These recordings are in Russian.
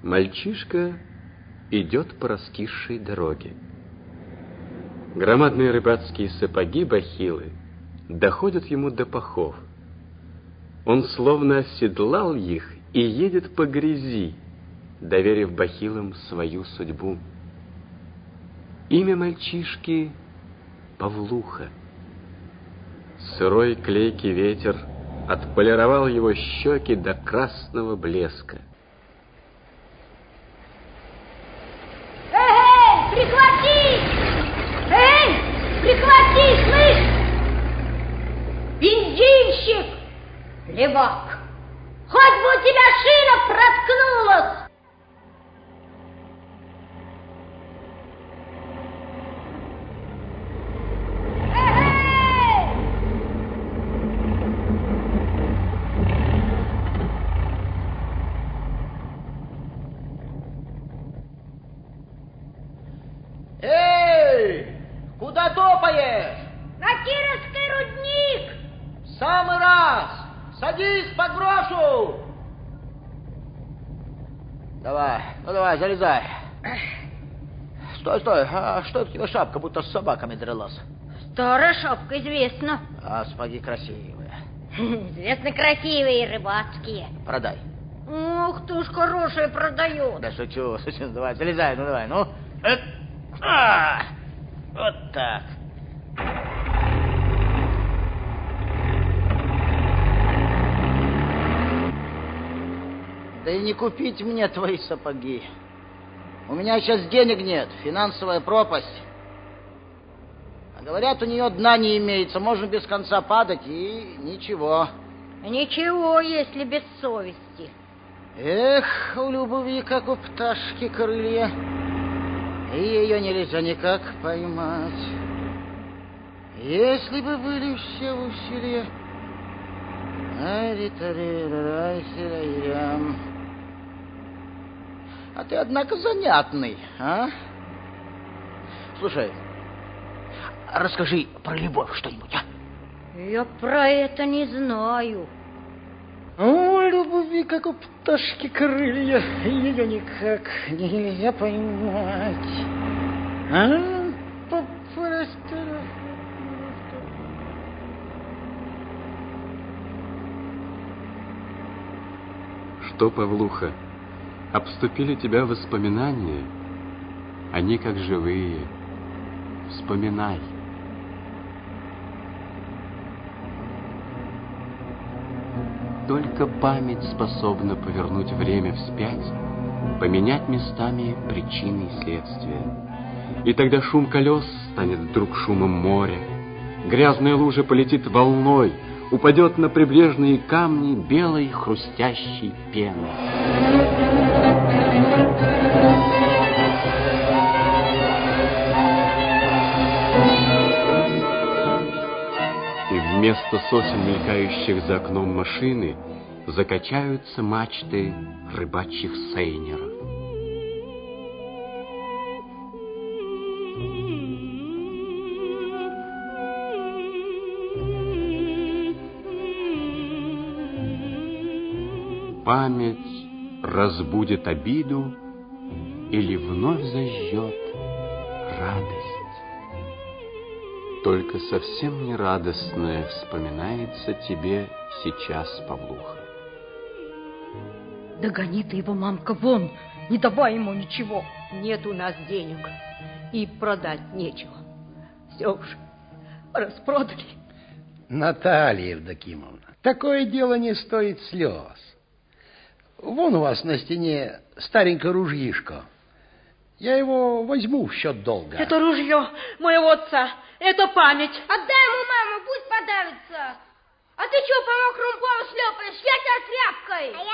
Мальчишка идет по раскисшей дороге. Громадные рыбацкие сапоги бахилы доходят ему до пахов. Он словно оседлал их и едет по грязи, доверив бахилам свою судьбу. Имя мальчишки Павлуха. Сырой клейкий ветер отполировал его щеки до красного блеска. Эй, прихвати! Эй, прихвати, слышь! Бензинщик! Левак! Хоть бы у тебя шина проткнулась! Эй, куда топаешь? На Кировский рудник! В самый раз! Садись, подброшу! Давай, ну давай, залезай. Стой, стой, а что это у тебя шапка, будто с собаками дралась? Старая шапка, известно. А сапоги красивые. Известно, красивые рыбацкие. Продай. Ох, ты уж хорошие продает. Да шучу, давай, залезай, ну давай, ну. Вот так. Да и не купить мне твои сапоги. У меня сейчас денег нет, финансовая пропасть. А говорят, у нее дна не имеется, можно без конца падать и ничего. Ничего, если без совести. Эх, у любви, как у пташки, крылья. И ее нельзя никак поймать. Если бы были все усилия. А ты, однако, занятный, а? Слушай, расскажи про любовь что-нибудь, а? Я про это не знаю. У любви, как у пташки, крылья, ее никак нельзя поймать. А? Что, Павлуха, обступили тебя воспоминания? Они как живые. Вспоминай. Только память способна повернуть время вспять, поменять местами причины и следствия. И тогда шум колес станет вдруг шумом моря, грязная лужа полетит волной, упадет на прибрежные камни белой хрустящей пеной. И вместо сосен, мелькающих за окном машины, закачаются мачты рыбачьих сейнеров. Память разбудит обиду или вновь зажжет радость. Только совсем не радостное вспоминается тебе сейчас, Павлуха. Догони ты его, мамка, вон, не давай ему ничего. Нет у нас денег и продать нечего. Все уж распродали. Наталья Евдокимовна, такое дело не стоит слез. Вон у вас на стене старенькое ружьишко. Я его возьму в счет долга. Это ружье моего отца. Это память. Отдай ему, мама, пусть подавится. А ты что по мокрому полу шлепаешь? Я тебя тряпкой.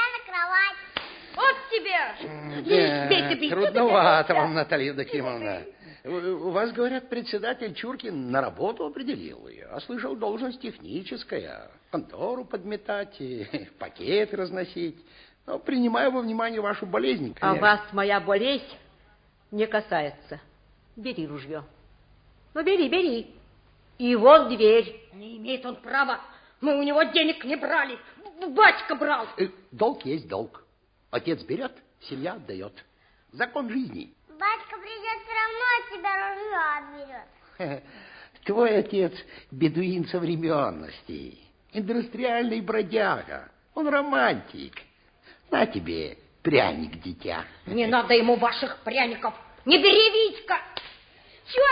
А я на кровать. Вот тебе. Трудновато вам, Наталья Евдокимовна. У вас, говорят, председатель Чуркин на работу определил ее. А слышал, должность техническая. Контору подметать, пакеты разносить. Но принимаю во внимание вашу болезнь, конечно. А вас моя болезнь не касается. Бери ружье. Ну, бери. И вот дверь. Не имеет он права. Мы у него денег не брали. Батька брал. Долг есть долг. Отец берет, семья отдает. Закон жизни. Батька придет, все равно от тебя ружье отберет. Твой отец бедуин современности, индустриальный бродяга. Он романтик. На тебе пряник, дитя. Не надо ему ваших пряников. Не бери, Витька. Чего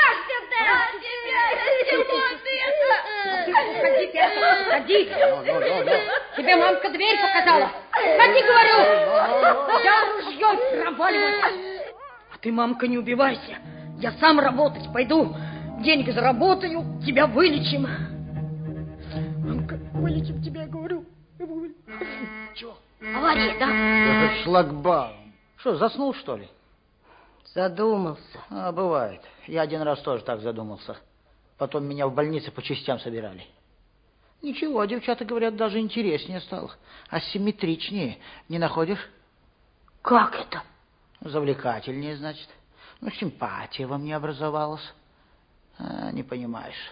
берешь-то? Ходи, Петр, ходи. Тебе мамка дверь показала. Ходи, говорю. Я ружьем проваливаюсь. А ты, мамка, не убивайся. Я сам работать пойду. Денег заработаю, тебя вылечим. Мамка, вылечим тебя, я говорю. Чего? Авария, да? Шлагбаум. Что, заснул, что ли? Задумался. Бывает. Я один раз тоже так задумался. Потом меня в больнице по частям собирали. Ничего, девчата говорят, даже интереснее стало. Асимметричнее. Не находишь? Как это? Завлекательнее, значит. Ну, симпатия во мне образовалась. Не понимаешь.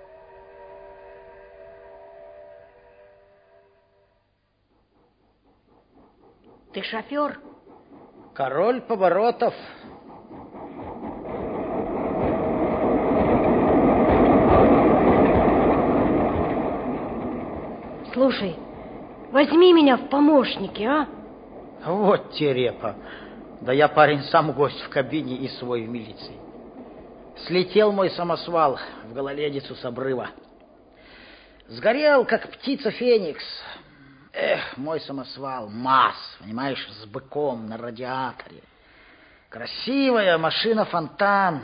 Ты шофер? Король поворотов. Слушай, возьми меня в помощники, а? Вот терепа. Да я, парень, сам гость в кабине и свой в милиции. Слетел мой самосвал в гололедицу с обрыва. Сгорел, как птица Феникс. Эх, мой самосвал, МАЗ, понимаешь, с быком на радиаторе. Красивая машина-фонтан.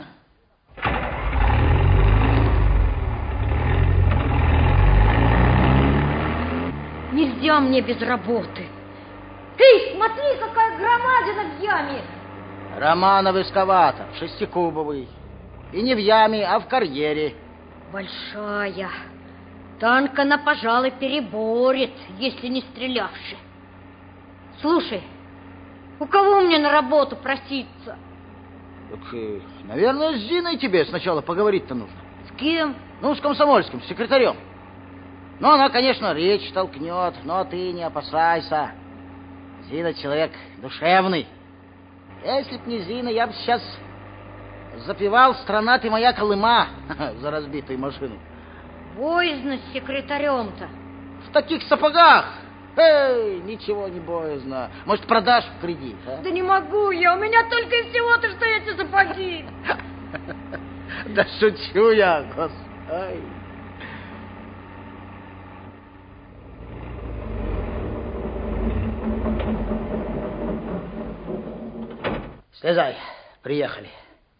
Нельзя мне без работы. Ты смотри, какая громадина в яме. Романов эскаватор, 6-кубовый. И не в яме, а в карьере. Большая. Танк она, пожалуй, переборет, если не стрелявши. Слушай, у кого мне на работу проситься? Так, наверное, с Зиной тебе сначала поговорить-то нужно. С кем? Ну, с комсомольским, с секретарем. Ну, она, конечно, речь толкнет, но ты не опасайся. Зина человек душевный. Если б не Зина, я бы сейчас запевал «Страна ты моя Колыма» за разбитую машину. Боязно с секретарем-то. В таких сапогах? Эй, ничего не боязно. Может, продашь в кредит, а? Да не могу я, у меня только и всего-то, что эти сапоги. Да шучу я, господи. Слезай, приехали.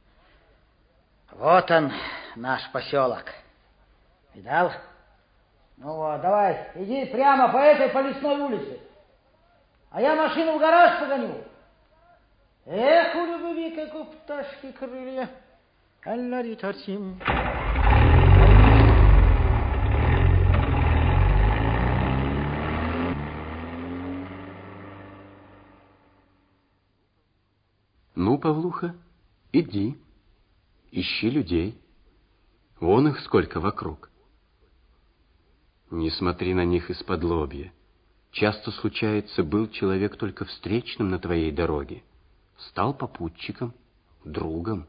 Вот он, наш поселок. Видал? Ну вот, давай, иди прямо по этой по лесной улице. А я машину в гараж погоню. Эх, у любви, как у пташки крылья. Алларитарсим. Ну, Павлуха, иди, ищи людей. Вон их сколько вокруг. Не смотри на них из-под лобья. Часто случается, был человек только встречным на твоей дороге. Стал попутчиком, другом.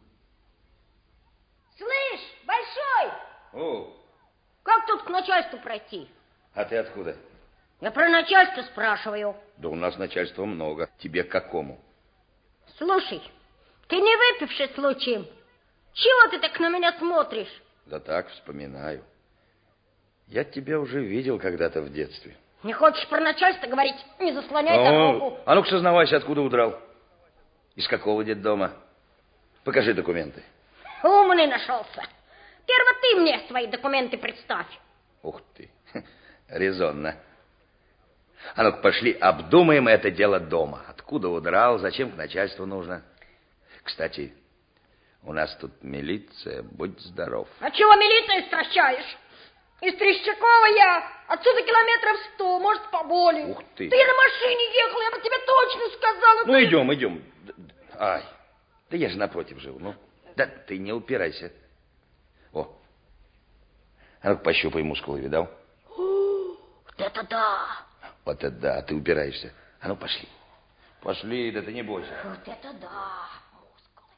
Слышь, Большой! О, Как тут к начальству пройти? а ты откуда? Я про начальство спрашиваю. Да у нас начальства много. Тебе к какому? Слушай, ты не выпивший случаем? Чего ты так на меня смотришь? Да так, вспоминаю. Я тебя уже видел когда-то в детстве. Не хочешь про начальство говорить? Не заслоняй дорогу. А ну-ка сознавайся, откуда удрал? Из какого детдома? Покажи документы. Умный нашелся. Перво ты мне свои документы представь. Ух ты, резонно. А ну-ка пошли, обдумаем это дело дома. Откуда удрал, зачем к начальству нужно? Кстати, у нас тут милиция, будь здоров. А чего милицию стращаешь? Из Трещакова я. Отсюда километров 100, может, поболее. Ух ты. Да я на машине ехала, я бы тебе точно сказала. Ну, идем, идем. Ай, да я же напротив живу, ну. Да ты не упирайся. О, а ну-ка пощупай мускулы, видал? Вот это да. Вот это да, ты упираешься. А ну, пошли. Пошли, да ты не бойся. Вот это да! Мускулы.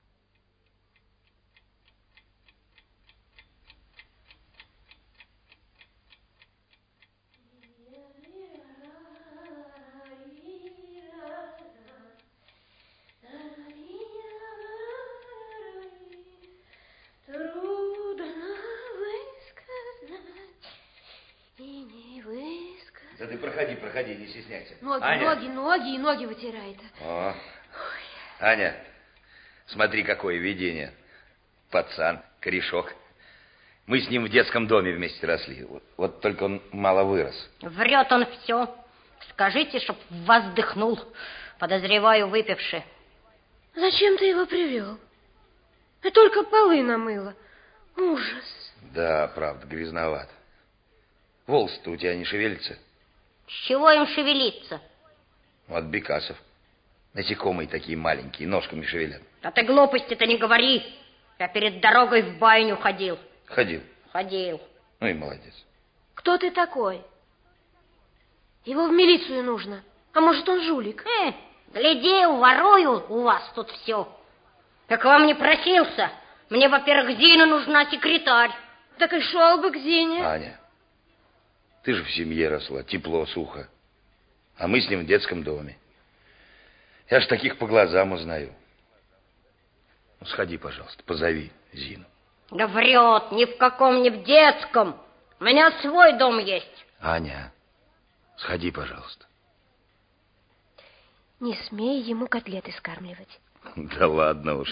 Да ты проходи, не стесняйся. Ноги вытирает. О. Аня, смотри, какое видение. Пацан, корешок. Мы с ним в детском доме вместе росли. Вот только он мало вырос. Врет он все. Скажите, чтоб вас вдохнул. Подозреваю, выпивши. Зачем ты его привел? Я только полы намыла. Ужас. Да, правда, грязноват. Волосы-то у тебя не шевелятся? С чего им шевелиться? От бекасов. Насекомые такие маленькие, ножками шевелят. Да ты глупости-то не говори. Я перед дорогой в баню ходил. Ходил. Ну и молодец. Кто ты такой? Его в милицию нужно. А может, он жулик? Гляди, ворую у вас тут все. Я к вам не просился. Мне, во-первых, Зина нужна, секретарь. Так и шел бы к Зине. Аня, ты же в семье росла, тепло, сухо. А мы с ним в детском доме. Я ж таких по глазам узнаю. Ну, сходи, пожалуйста, позови Зину. Да врет, ни в каком, ни в детском. У меня свой дом есть. Аня, сходи, пожалуйста. Не смей ему котлеты скармливать. Да ладно уж.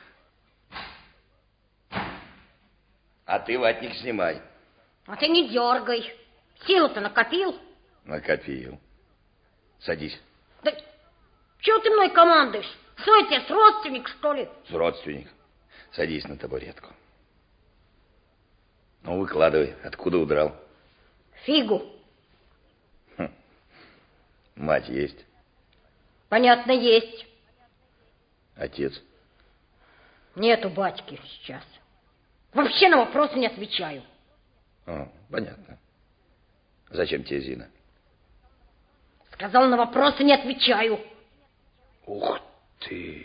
А ты ватник снимай. А ты не дергай. Силу-то накопил? Накопил. Садись. Да чего ты мной командуешь? Что я тебе, с родственник, что ли? С родственник. Садись на табуретку. Ну, выкладывай. Откуда удрал? Фигу. Мать есть? Понятно, есть. Отец? Нету батьки сейчас. Вообще на вопросы не отвечаю. Понятно. Зачем тебе Зина? Сказал, на вопросы не отвечаю. Ух ты!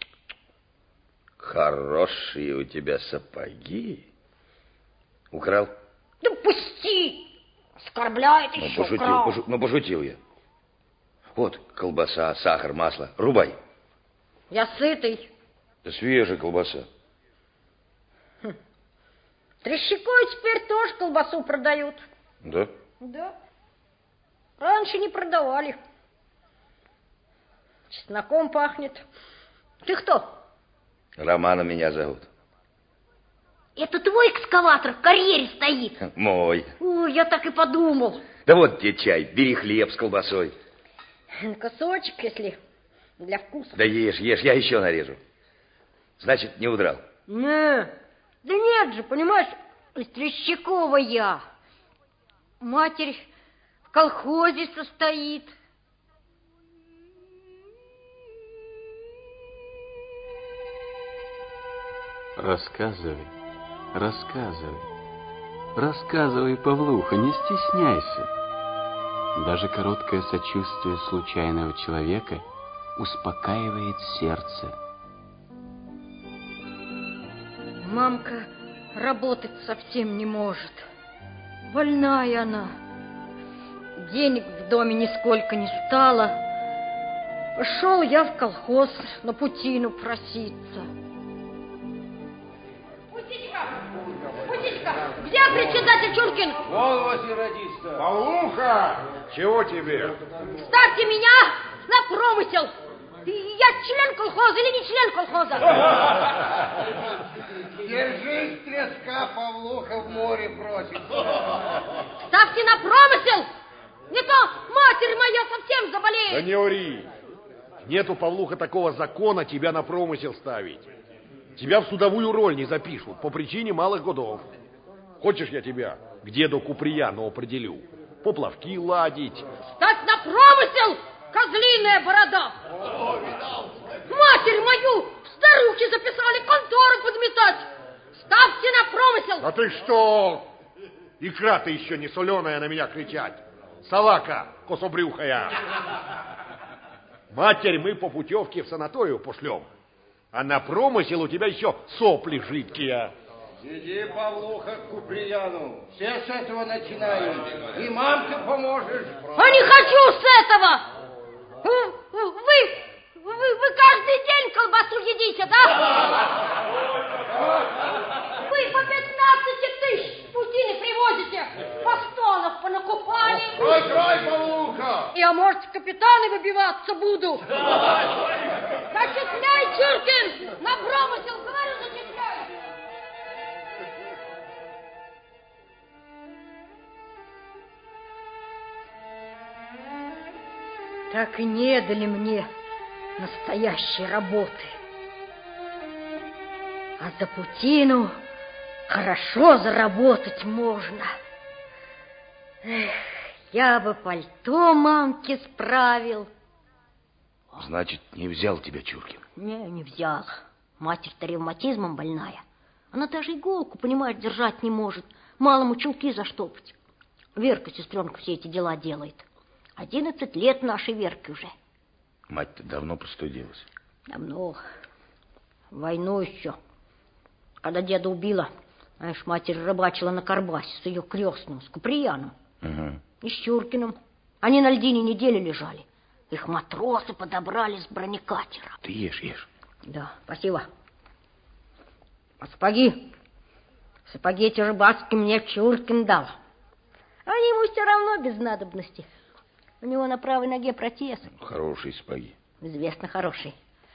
Хорошие у тебя сапоги. Украл? Да пусти! Оскорбляет еще, украл. Пошутил я. Вот колбаса, сахар, масло. Рубай. Я сытый. Да свежая колбаса. Трещакой теперь тоже колбасу продают. Да? Да. Раньше не продавали. Чесноком пахнет. Ты кто? Романа меня зовут. Это твой экскаватор в карьере стоит? Мой. Ой, я так и подумал. Да вот тебе чай, бери хлеб с колбасой. Кусочек, если для вкуса. Да ешь, я еще нарежу. Значит, не удрал? Не, да нет же, понимаешь, из Трещакова я. Матерь в колхозе состоит. Рассказывай, рассказывай, Павлуха, не стесняйся. Даже короткое сочувствие случайного человека успокаивает сердце. Мамка работать совсем не может. Больная она. Денег в доме нисколько не стало. Пошел я в колхоз на путину проситься. Пусечка, где председатель Чуркин? Вон возле радиста. Павлуха, чего тебе? Ставьте меня на промысел. Я член колхоза или не член колхоза? Держись, треска, Павлуха в море бросит. Ставьте на промысел. Не то матерь моя совсем заболеет. Да не ури. Нету, Павлуха, такого закона тебя на промысел ставить. Тебя в судовую роль не запишут по причине малых годов. Хочешь, я тебя к деду Куприяну определю? Поплавки ладить. Ставь на промысел, козлиная борода. Матерь мою в старухи записали контору подметать. Ставьте на промысел. А ты что? Икра ты еще не соленая на меня кричать. Салака кособрюхая. Матерь мы по путевке в санаторию пошлем. А на промысел у тебя еще сопли жидкие. Иди, Павлуха, к Куприяну. Все с этого начинают. И мамке поможешь. А не хочу с этого! Вы каждый день колбасу едите, да? Вы по 15 тысяч путины привозите. Постанов понакупали. Крой, Павлуха! Я, может, в капитаны выбиваться буду. Зачисляй, Чуркин! На промысел, говорю, зачисляй! Так и не дали мне настоящей работы. А за путину хорошо заработать можно. Эх, я бы пальто мамке справил. Значит, не взял тебя Чуркин? Не взял. Матерь-то ревматизмом больная. Она даже иголку, понимаешь, держать не может. Малому чулки заштопать. Верка, сестренка, все эти дела делает. 11 лет нашей Верке уже. Мать-то давно простудилась? Давно. Войну еще. Когда деда убила, знаешь, матерь рыбачила на Карбасе с ее крестным, с Куприяном. Угу. И с Чуркиным. Они на льдине неделю лежали. Их матросы подобрали с бронекатера. Ты ешь. Да, спасибо. А сапоги эти рыбацкие мне Чуркин дал. Они ему все равно без надобности. У него на правой ноге протез. Хорошие сапоги. Известно, хороший.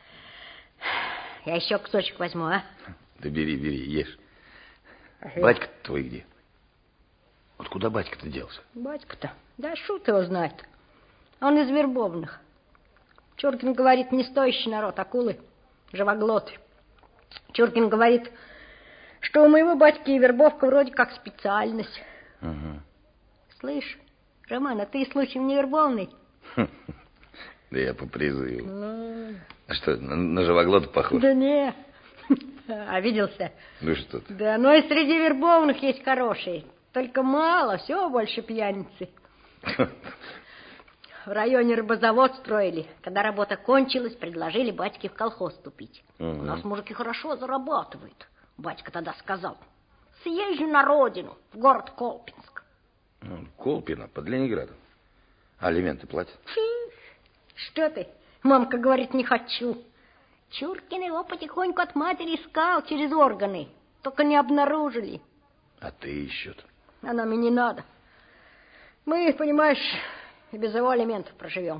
Я еще кусочек возьму, а? Да бери, ешь. Батька твой где? Вот куда батька-то делся? Батька-то? Да шут его знает. Он из вербовных. Чуркин говорит, не стоящий народ, акулы, живоглоты. Чуркин говорит, что у моего батьки и вербовка вроде как специальность. Угу. Слышь, Роман, а ты случаем не вербовный? Да я по призыву. А что, на живоглота похож? Да не. А виделся? Ну что ты? Да, но и среди вербовных есть хорошие. Только мало, все больше пьяницы. В районе рыбозавод строили. Когда работа кончилась, предложили батьке в колхоз вступить. У нас мужики хорошо зарабатывают. Батька тогда сказал, съезжу на родину, в город Колпинск. Колпино, под Ленинградом. А алименты платят? Что ты? Мамка говорит, не хочу. Чуркин его потихоньку от матери искал через органы. Только не обнаружили. А ты еще-то? А нам и не надо. Мы, понимаешь, и без его алиментов проживем.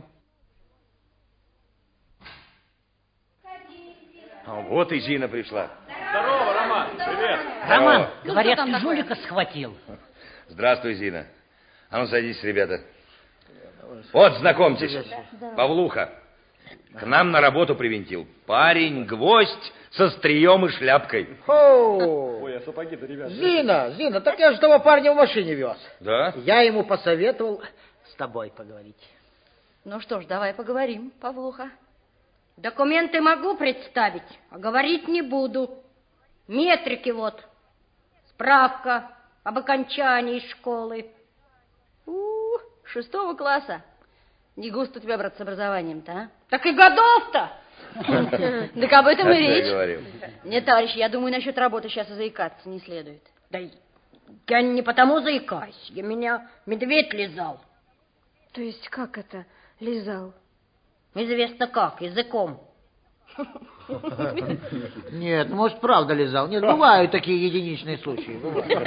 Вот и Зина пришла. Здорово, Роман. Привет. Роман, Ну, говорят, что там ты жулика схватил. Здравствуй, Зина. А ну, садитесь, ребята. Вот, знакомьтесь. Павлуха. К нам на работу привинтил. Парень-гвоздь со стрием и шляпкой. Ой, а сапоги-то, ребята. Зина, так я же того парня в машине вез. Да? Я ему посоветовал с тобой поговорить. Ну что ж, давай поговорим, Павлуха. Документы могу представить, а говорить не буду. Метрики вот. Справка об окончании школы. 6 класса. Не густо у тебя, брат, с образованием-то, а? Так и годов-то! Так об этом и Я речь. говорил. Нет, товарищ, я думаю, насчет работы сейчас и заикаться не следует. Да я не потому заикаюсь, меня медведь лизал. То есть как это лизал? Известно как, языком. Нет, может, правда лизал. Нет, бывают такие единичные случаи.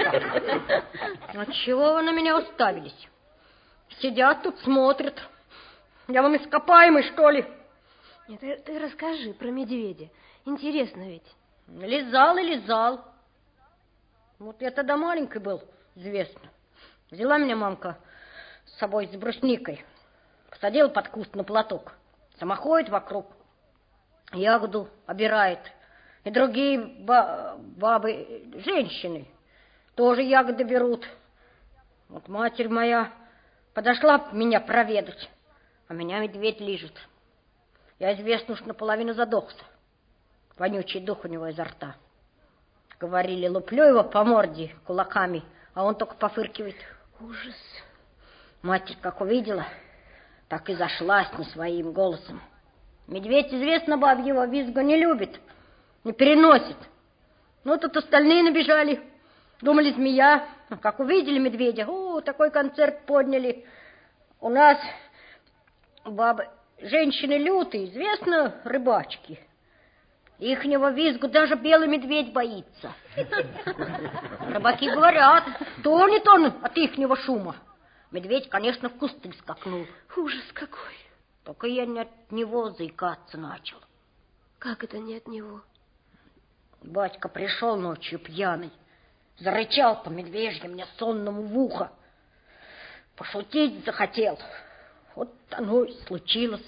А чего вы на меня уставились? Сидят тут, смотрят. Я вам ископаемый, что ли? Нет, ты расскажи про медведя. Интересно ведь. Лизал и лизал. Вот я тогда маленький был, известно. Взяла меня мамка с собой с брусникой. Посадила под куст на платок. Сама ходит вокруг. Ягоду обирает. И другие бабы, женщины, тоже ягоды берут. Вот матерь моя подошла меня проведать, а меня медведь лижет. Я, известно, уж наполовину задохся. Вонючий дух у него изо рта. Говорили, луплю его по морде кулаками, а он только пофыркивает. Ужас. Матерь как увидела, так и зашлась не своим голосом. Медведь, известно, бабьего визга не любит, не переносит. Ну, тут остальные набежали. Думали, змея. Как увидели медведя, такой концерт подняли. У нас бабы, женщины лютые, известно, рыбачки. Ихнего визгу даже белый медведь боится. Рыбаки говорят, тонет он от ихнего шума. Медведь, конечно, в кусты скакнул. Ужас какой. Только я не от него заикаться начал. Как это не от него? Батька пришел ночью пьяный, зарычал по медвежье мне сонному в ухо. Пошутить захотел. Вот оно и случилось.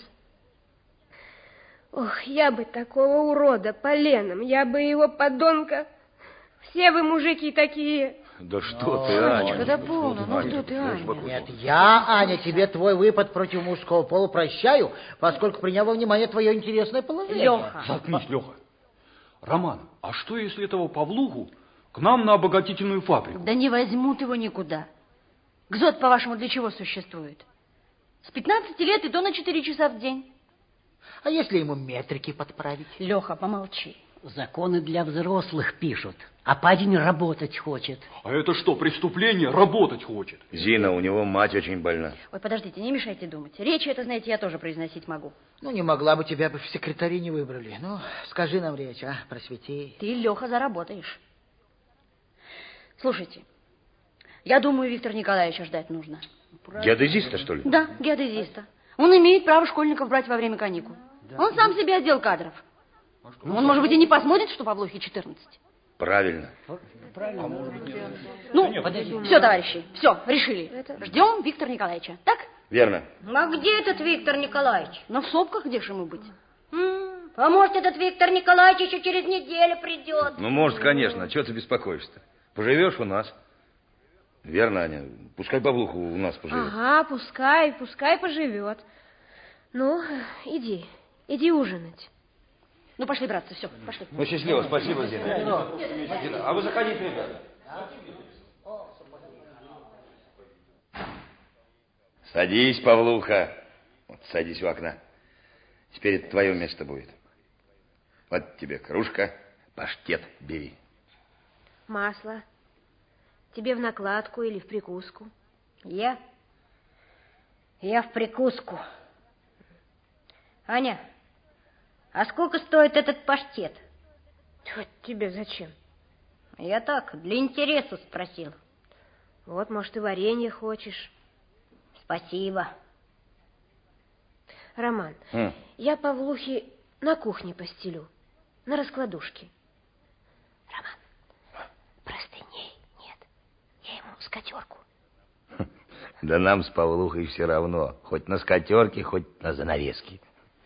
Ох, я бы такого урода поленом, я бы его подонка. Все вы мужики такие. Да что ты, Аня? Да полно, ну что ты, Аня? Нет, я, Аня, тебе твой выпад против мужского пола прощаю, поскольку принял во внимание твое интересное положение. Леха. Заткнись, Леха. Роман, а что, если этого Павлуху к нам на обогатительную фабрику? Да не возьмут его никуда. ГЗОТ, по-вашему, для чего существует? С 15 лет и то на 4 часа в день. А если ему метрики подправить? Леха, помолчи. Законы для взрослых пишут, а парень работать хочет. А это что, преступление? Работать хочет. Зина, у него мать очень больна. Ой, подождите, не мешайте думать. Речь это, знаете, я тоже произносить могу. Ну, не могла бы, тебя бы в секретари не выбрали. Ну, скажи нам речь, просвети. Ты, Леха, заработаешь. Слушайте, я думаю, Виктора Николаевича ждать нужно. Геодезиста, что ли? Да, геодезиста. Он имеет право школьников брать во время каникул. Да. Он сам себе отдел кадров. Он, может быть, и не посмотрит, что Павлухе 14. Правильно. Ну, все, товарищи, все, решили. Ждем Виктора Николаевича, так? Верно. А где этот Виктор Николаевич? Ну, в Сопках, где же ему быть? А может, этот Виктор Николаевич еще через неделю придет? Ну, может, конечно. Чего ты беспокоишься-то? Поживешь у нас. Верно, Аня? Пускай Павлуху у нас поживет. Ага, пускай поживет. Ну, иди ужинать. Ну, пошли, братцы, все, пошли. Ну, счастливо, спасибо, Зина. Зина, а вы заходите, ребята. Садись, Павлуха. Вот, садись у окна. Теперь это твое место будет. Вот тебе кружка, паштет бери. Масло. Тебе в накладку или в прикуску? Я в прикуску. Аня, а сколько стоит этот паштет? Вот тебе зачем? Я так, для интереса спросил. Вот, может, и варенье хочешь. Спасибо. Роман, я Павлухе на кухне постелю, на раскладушке. Роман, простыней нет. Я ему скатерку. Да нам с Павлухой все равно. Хоть на скатерке, хоть на занавеске.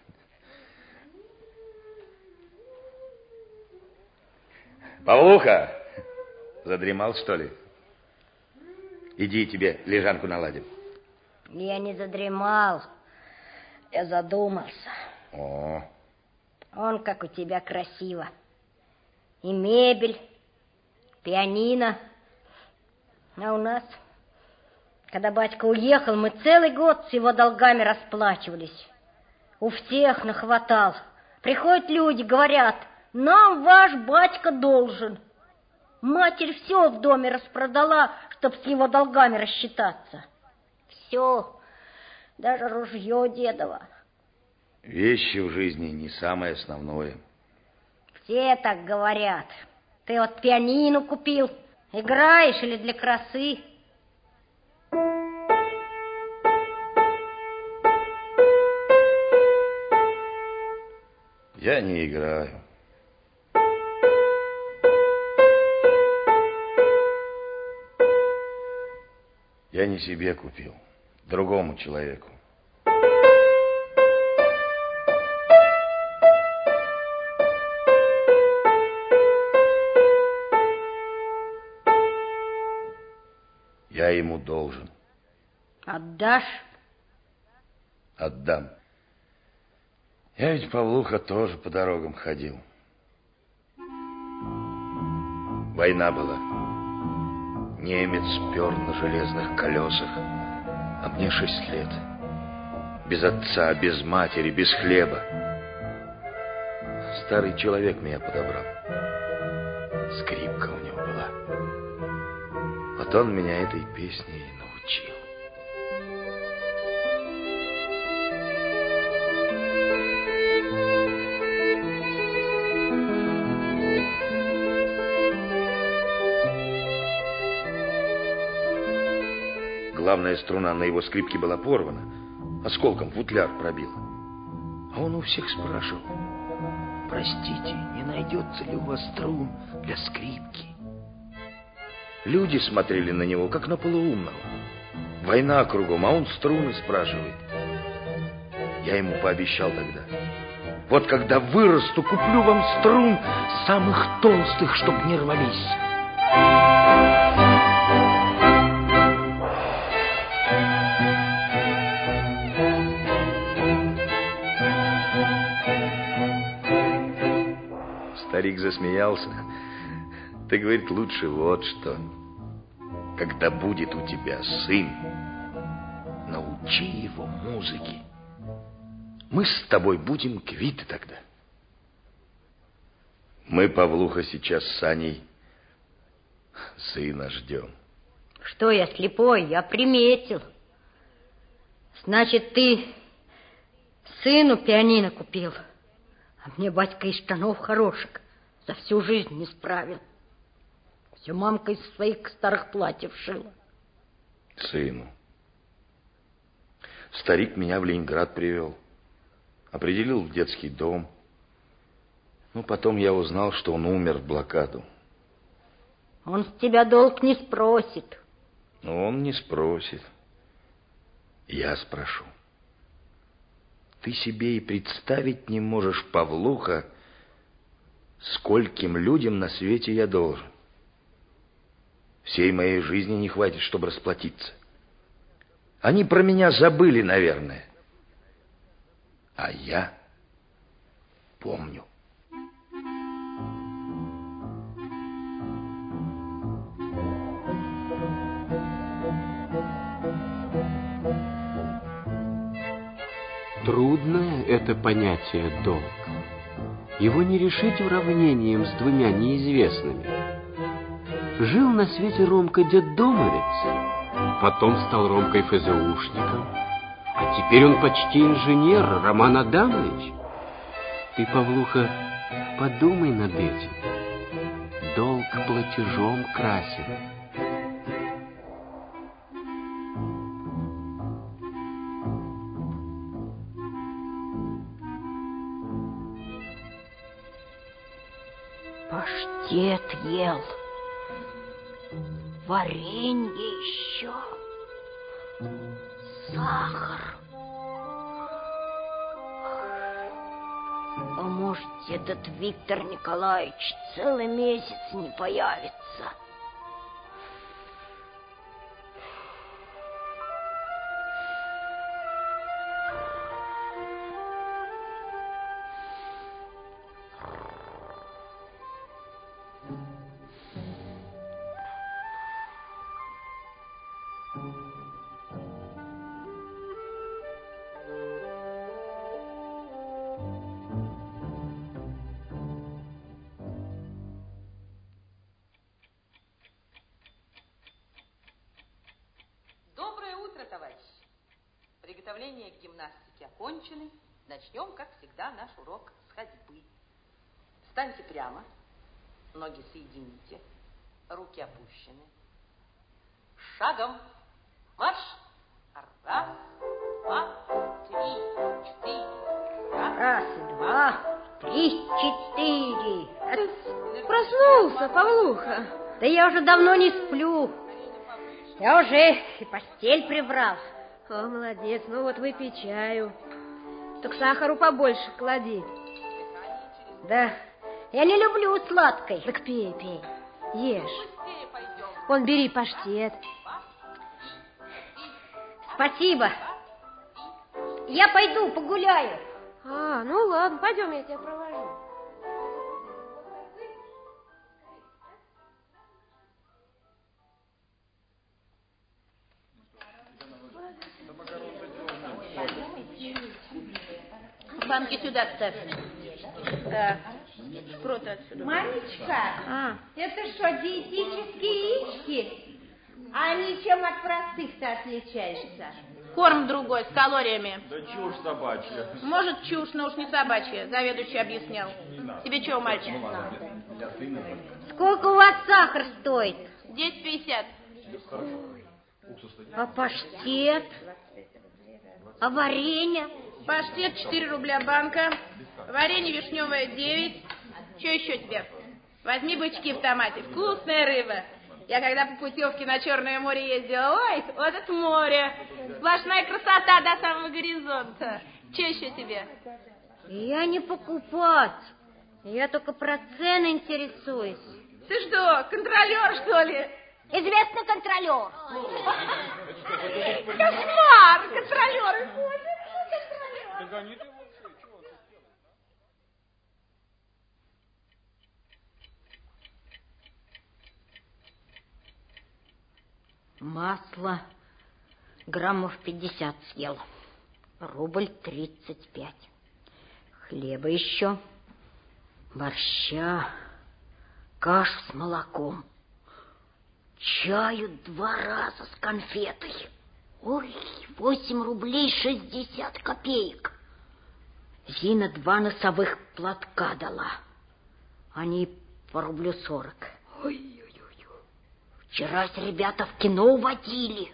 Павлуха, задремал, что ли? Иди, тебе лежанку наладим. Я не задремал, я задумался. О. Он как у тебя красиво. И мебель, пианино. А у нас, когда батька уехал, мы целый год с его долгами расплачивались. У всех нахватал. Приходят люди, говорят: нам ваш батька должен. Матерь все в доме распродала, чтоб с его долгами рассчитаться. Все, даже ружье дедово. Вещи в жизни не самое основное. Все так говорят. Ты вот пианино купил. Играешь или для красы? Я не играю. Я не себе купил, другому человеку. Я ему должен. Отдашь? Отдам. Я ведь, Павлуха, тоже по дорогам ходил. Война была. Немец пер на железных колесах, а мне 6 лет. Без отца, без матери, без хлеба. старый человек меня подобрал. Скрипка у него была. Вот он меня этой песне и научил. Главная струна на его скрипке была порвана, осколком футляр пробила. А он у всех спрашивал: простите, не найдется ли у вас струн для скрипки? Люди смотрели на него, как на полуумного. Война кругом, а он струны спрашивает. Я ему пообещал тогда: вот когда вырасту, куплю вам струн самых толстых, чтоб не рвались. Старик засмеялся. Ты, говорит, лучше вот что. Когда будет у тебя сын, научи его музыке. Мы с тобой будем квиты тогда. Мы, Павлуха, сейчас с Саней сына ждем. Что я слепой? Я приметил. Значит, ты сыну пианино купил, а мне батька из штанов хороших за всю жизнь не справил. Все мамка из своих старых платьев шила. Сыну. Старик меня в Ленинград привел. Определил в детский дом. Ну, потом я узнал, что он умер в блокаду. Он с тебя долг не спросит. Но он не спросит. Я спрошу. Ты себе и представить не можешь, Павлуха, скольким людям на свете я должен. Всей моей жизни не хватит, чтобы расплатиться. Они про меня забыли, наверное. А я помню. Трудное это понятие долг. Его не решить уравнением с двумя неизвестными. Жил на свете Ромка детдомовец, потом стал Ромкой ФЗУшником, а теперь он почти инженер, Роман Адамович. Ты, Павлуха, подумай над этим. Долг платежом красен. Паштет ел, варенье еще, сахар. А может, этот Виктор Николаевич целый месяц не появится? Приготовления к гимнастике окончены. Начнем, как всегда, наш урок с ходьбы. Встаньте прямо, ноги соедините, руки опущены. Шагом марш! Раз, два, три, четыре. Раз, два, три, четыре. Проснулся, Павлуха. Да я уже давно не сплю. Я уже и постель прибрал. О, молодец, ну вот выпей чаю. Так сахару побольше клади. Да, я не люблю сладкой. Так пей, пей, ешь. Вон, бери паштет. Спасибо. Я пойду погуляю. А, ну ладно, пойдем, я тебя провожу. Банки сюда ставь. Да. Круто отсюда. Манечка, это что, диетические яички? А они чем от простых-то отличаются? Корм другой, с калориями. Да чушь собачья. Может, чушь, но уж не собачья. Заведующий объяснял. Тебе чего, мальчик? Сколько у вас сахар стоит? 10,50. А паштет? А варенье? Паштет 4 рубля банка. Варенье вишневое 9. Что еще тебе? Возьми бычки в томате. Вкусная рыба. Я когда по путевке на Черное море ездила, ой, вот это море. Сплошная красота до самого горизонта. Что еще тебе? Я не покупать. Я только про цены интересуюсь. Ты что, контролер, что ли? Известный контролер. Кошмар, контролер. Масло граммов 50 съел. Рубль 35. Хлеба еще. Борща. Кашу с молоком. Чаю 2 раза с конфетой. Ой, 8 рублей 60 копеек. Зина 2 носовых платка дала. Они по рублю 40. Ой-ой-ой. Вчера ребята в кино уводили.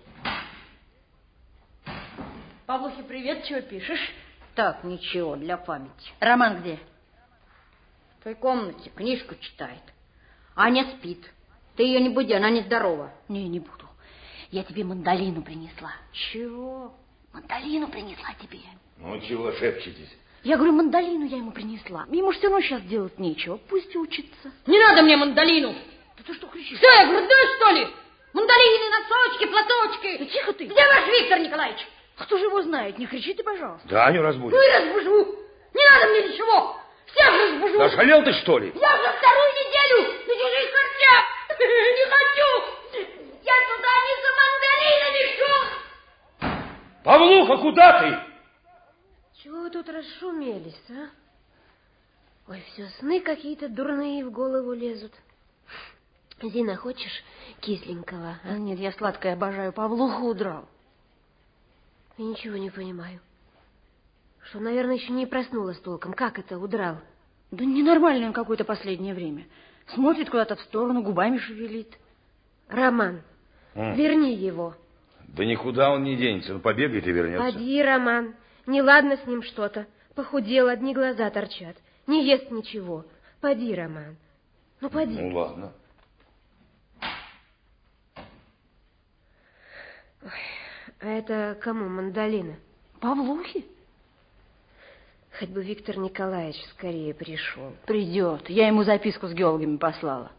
Павлухе, привет, чего пишешь? Так, ничего, для памяти. Роман где? В той комнате книжку читает. Аня спит. Ты ее не буди, она нездорова. Не буду. Я тебе мандолину принесла. Чего? Мандолину принесла тебе. Ну, чего шепчетесь? Я говорю, мандолину я ему принесла. Ему все равно сейчас делать нечего. Пусть учится. Не надо мне мандолину. Да ты что кричишь? Что, я грудной, что ли? Мандолины, носочки, платочки. Да тихо ты. Где ваш Виктор Николаевич? Кто же его знает? Не кричи ты, пожалуйста. Да, Аню разбудишь. Ну и разбужу. Не надо мне ничего. Всех разбужу. Да шалел ты, что ли? Я уже 2-ю неделю на чужих харчах. Не хочу. Я туда не за мандаринами шел. Павлуха, куда ты? Чего вы тут расшумелись, а? Ой, все сны какие-то дурные в голову лезут. Зина, хочешь кисленького? А? Нет, я сладкое обожаю. Павлуху удрал. Я ничего не понимаю. Что, наверное, еще не проснулась толком. Как это удрал? Да ненормальный он какое-то последнее время. Смотрит куда-то в сторону, губами шевелит. Роман, верни его. Да никуда он не денется. Он побегает и вернется. Поди, Роман. Неладно с ним что-то. Похудел, одни глаза торчат. Не ест ничего. Поди, Роман. Ну, поди. Ну, ладно. Ой, а это кому мандолина? Павлухе? Хоть бы Виктор Николаевич скорее пришел. Придет. Я ему записку с геологами послала.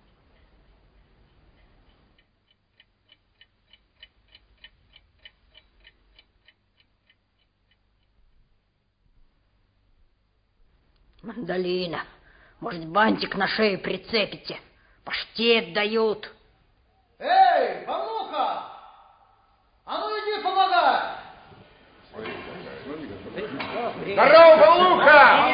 Мандолина. Может, бантик на шею прицепите? Паштет дают. Эй, Павлуха! А ну иди помогай! Здорово, Павлуха!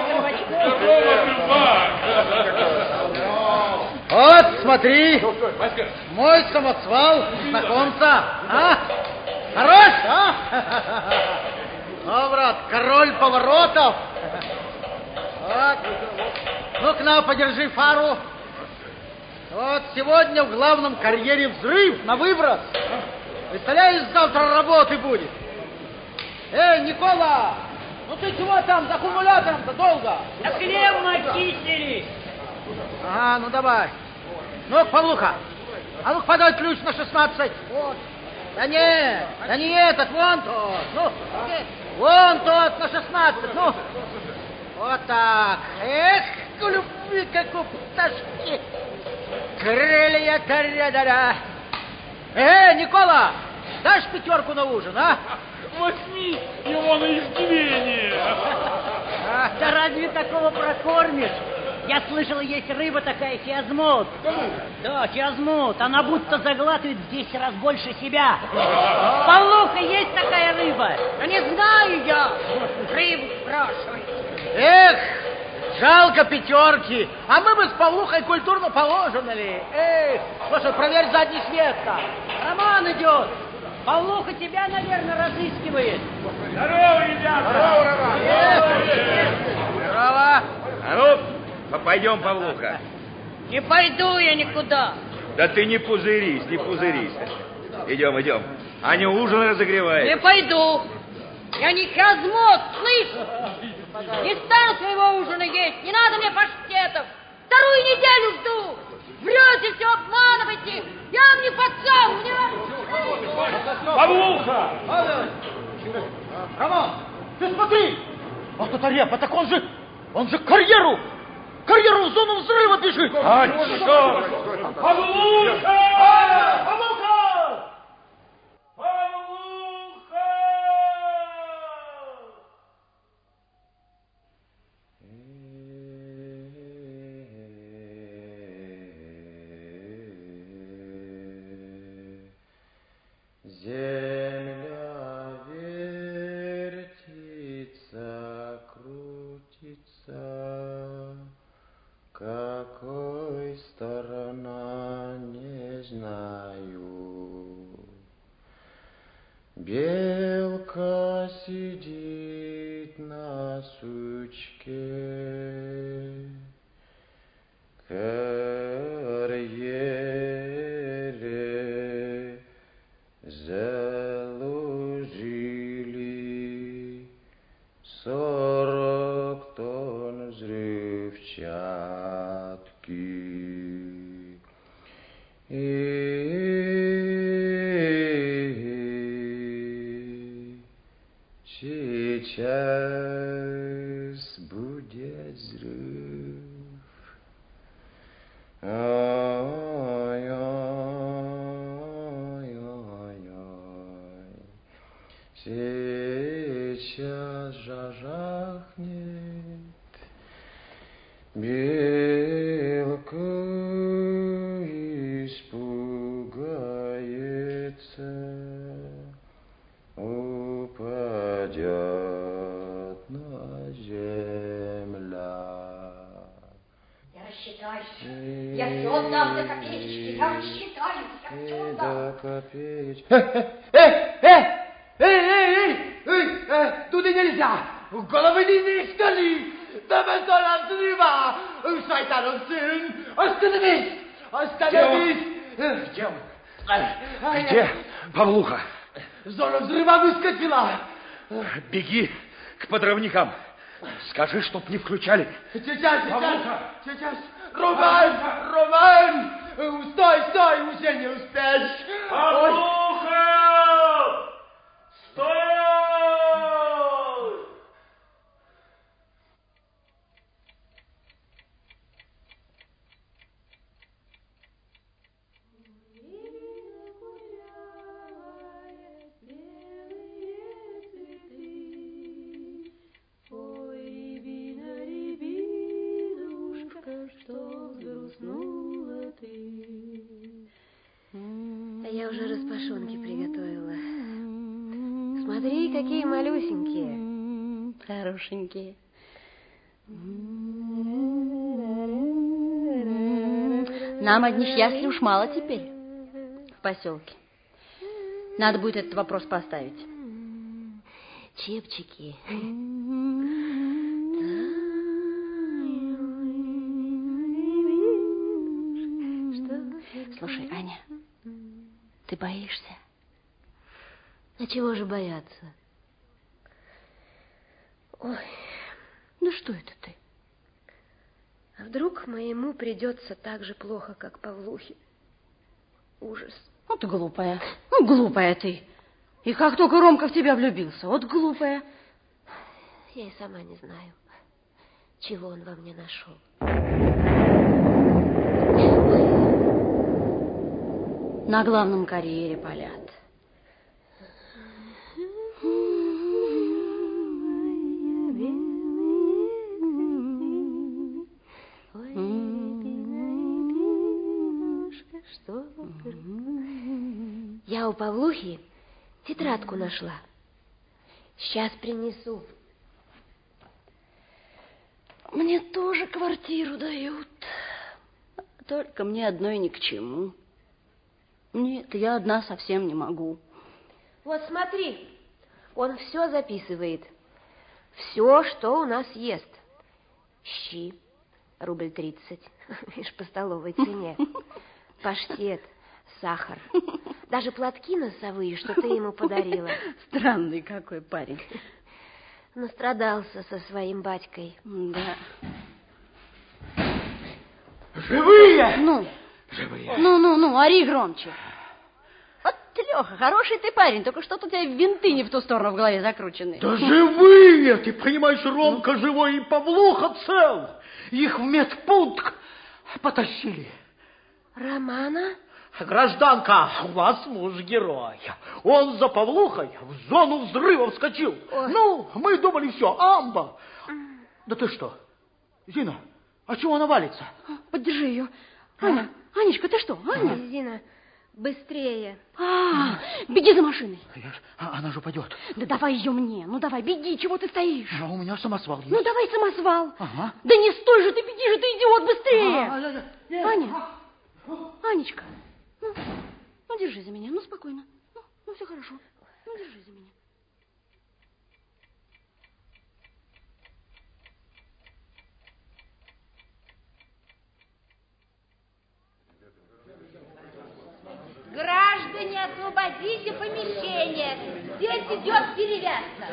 Вот, смотри, мой самосвал знакомца, а? Хорош, а? Ну, брат, король поворотов. Вот. Ну-ка, на, подержи фару. Вот сегодня в главном карьере взрыв на выброс. Представляешь, завтра работы будет. Эй, Никола, ну ты чего там с аккумулятором-то долго? Да клеммокисли. Ага, ну давай. Ну, Павлуха, а ну подай ключ на 16. Вот. Да не этот, вон тот. Ну, вон тот на 16, ну. Вот так. Эх, любви, как у пташки. Крылья таря-да-да. Никола, дашь 5 на ужин, а? Возьми его на иждивение. Да разве такого прокормишь? Я слышал, есть рыба такая, хиазмот. Да, хиазмот. Она будто заглатывает в 10 раз больше себя. Павлуха, есть такая рыба? Да не знаю я. Рыбу спрашивай. Эх, Жалко пятерки. А мы бы с Павлухой культурно положили. Эй, слушай, проверь задний свет-то. Роман идет. Павлуха тебя, наверное, разыскивает. Здорово, ребята! Здорово, Роман! Здорово! А ну, пойдем, Павлуха. Не пойду я никуда. Да ты не пузырись, не пузырись. Идем, идем. Аня ужин разогревает. Не пойду. Я не хазмот, слышь? Не стану своего ужина есть. Не надо мне паштетов. Вторую неделю жду. Врете, все обманываете. Я вам не пацан. Павлуха! Роман, ты смотри. Вот это репа, так он же карьеру в зону взрыва бежит. А, черт! Павлуха! Павлуха! Павлуха! Земля вертится, крутится, какой сторона не знаю. Белка сидит на сучке, карьере заложили 40 тонн взрывчатки. И сейчас будет взрыв. Сейчас жахнет, белка испугается, упадет на земля. Я рассчитаюсь. Я все отдам до копеечки. Я рассчитаюсь. Я все отдам. До копеечки. Туда нельзя! Головы не скали! Да бетона взрыва! Шайтанов сын! Остановись! Остановись! Где он? Где? Павлуха! Зона взрыва выскочила! Беги к подрывникам. Скажи, чтоб не включали. Сейчас! Роман! Стой! Уже не успеешь! Павлуха! Стой! Я уже распашонки приготовила. Смотри, какие малюсенькие. Хорошенькие. Нам одни счастья уж мало теперь в поселке. Надо будет этот вопрос поставить. Чепчики. Слушай, Аня, ты боишься? А чего же бояться? Ой, ну что это ты? А вдруг моему придется так же плохо, как Павлухе? Ужас. Вот глупая. Ну, глупая ты. И как только Ромка в тебя влюбился. Вот глупая. Я и сама не знаю, чего он во мне нашел. На главном карьере палят. Я у Павлухи тетрадку нашла. Сейчас принесу. Мне тоже квартиру дают. Только мне одной ни к чему. Нет, я одна совсем не могу. Вот смотри, он все записывает. Все, что у нас ест. Щи, рубль 30, видишь, по столовой цене. Паштет, сахар. Даже платки носовые, что ты ему подарила. Странный какой парень. Настрадался со своим батькой. Да. Живые! Ну, живые. Ну, ори громче. Вот, Леха, хороший ты парень, только что-то у тебя винты не в ту сторону в голове закручены. Да живые! Ты понимаешь, Ромка живой и Павлуха цел. Их в медпункт потащили. Романа? Гражданка, у вас муж герой. Он за Павлухой в зону взрыва вскочил. Ой. Ну, мы думали, все, амба. Да ты что, Зина, а чего она валится? Поддержи ее. Аня, Анечка, ты что, Аня? Зина, быстрее. Беги за машиной. Она же упадет. Да давай ее мне. Ну давай, беги, чего ты стоишь? А у меня самосвал есть. Ну давай самосвал. Ага. Да не стой же ты, беги же ты, идиот, быстрее. Аня, Анечка, ну держи за меня, ну спокойно. Ну все хорошо, ну держи за меня. Граждане, освободите помещение. Здесь идет перевязка.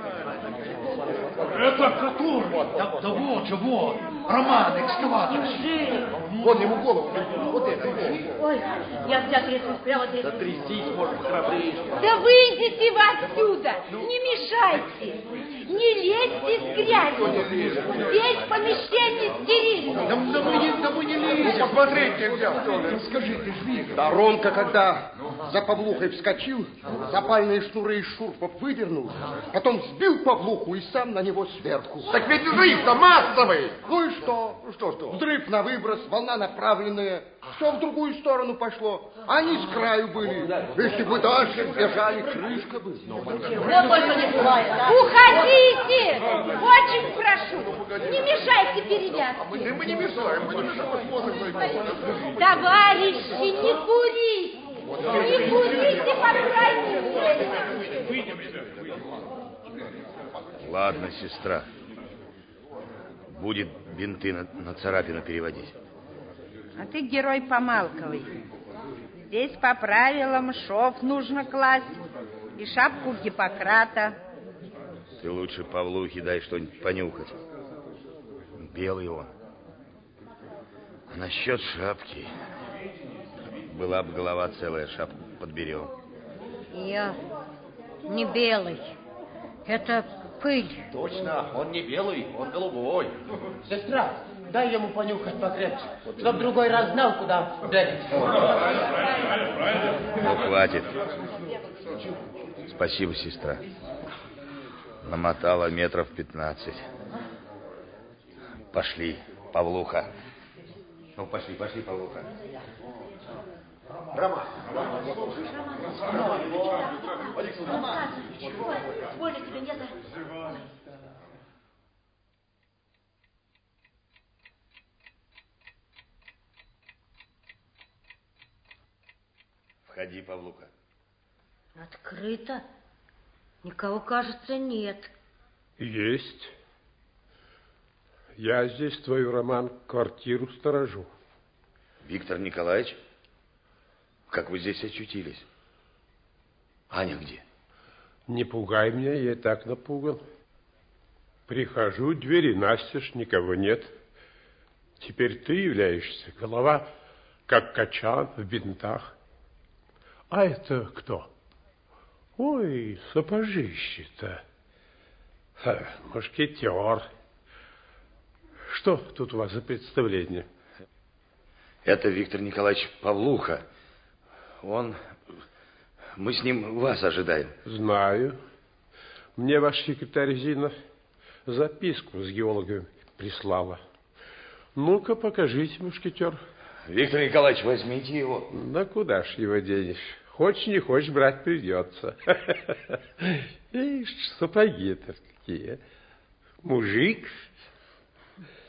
Это который? Да вот же, вот. Роман, экскаватор. Вон ему голову. Вот это. Ой, я вся трясусь, прямо трясусь. Да трястись, может, храбрее. Да выйдите вы отсюда, не мешайте, не лезьте с грязью. Здесь помещение стерильное. Да мы не лезем. Посмотреть нельзя. Скажи, ты ж видел? Да Ромка, когда за Павлухой вскочил, запальные шнуры из шурфов выдернул, потом сбил Павлуху и сам на него сверху. Так ведь взрыв-то массовый! Ну и что? Что? Взрыв на выброс, волна направленная, все в другую сторону пошло. Они с краю были. Если бы дальше бежали, крышка бы. Вот только не бывает, да? Уходите! Очень прошу, не мешайте перевязке. Мы не мешаем, посмотрим. Товарищи, не курите! Не курите, по крайней мере! Ладно, сестра. Будет бинты на царапину переводить. А ты, герой, помалковый. Здесь по правилам шов нужно класть и шапку Гиппократа. Ты лучше Павлухе дай что-нибудь понюхать. Белый он. А насчет шапки... Была бы голова целая, шапку подберем. Я не белый. Это пыль. Точно, он не белый, он голубой. Сестра, дай ему понюхать покрепче, чтоб другой раз знал, куда бегать. Ну, хватит. Спасибо, сестра. Намотала метров 15. Пошли, Павлуха. Ну, пошли, Павлуха. Роман. Больно тебе нет? Входи, Павлуха. Открыто. Никого, кажется, нет. Есть. Я здесь твою, Роман, квартиру сторожу. Виктор Николаевич? Как вы здесь очутились? Аня где? Не пугай меня, я и так напуган. Прихожу, двери настежь, никого нет. Теперь ты являешься, голова как качан в бинтах. А это кто? Ой, сапожище-то. Мушкетер. Что тут у вас за представление? Это Виктор Николаевич Павлуха. Мы с ним вас ожидаем. Знаю. Мне ваш секретарь Зина записку с геологами прислала. Ну-ка, покажите, мушкетер. Виктор Николаевич, возьмите его. Да куда ж его денешь? Хочешь, не хочешь, брать придется. Ишь, сапоги-то какие. Мужик.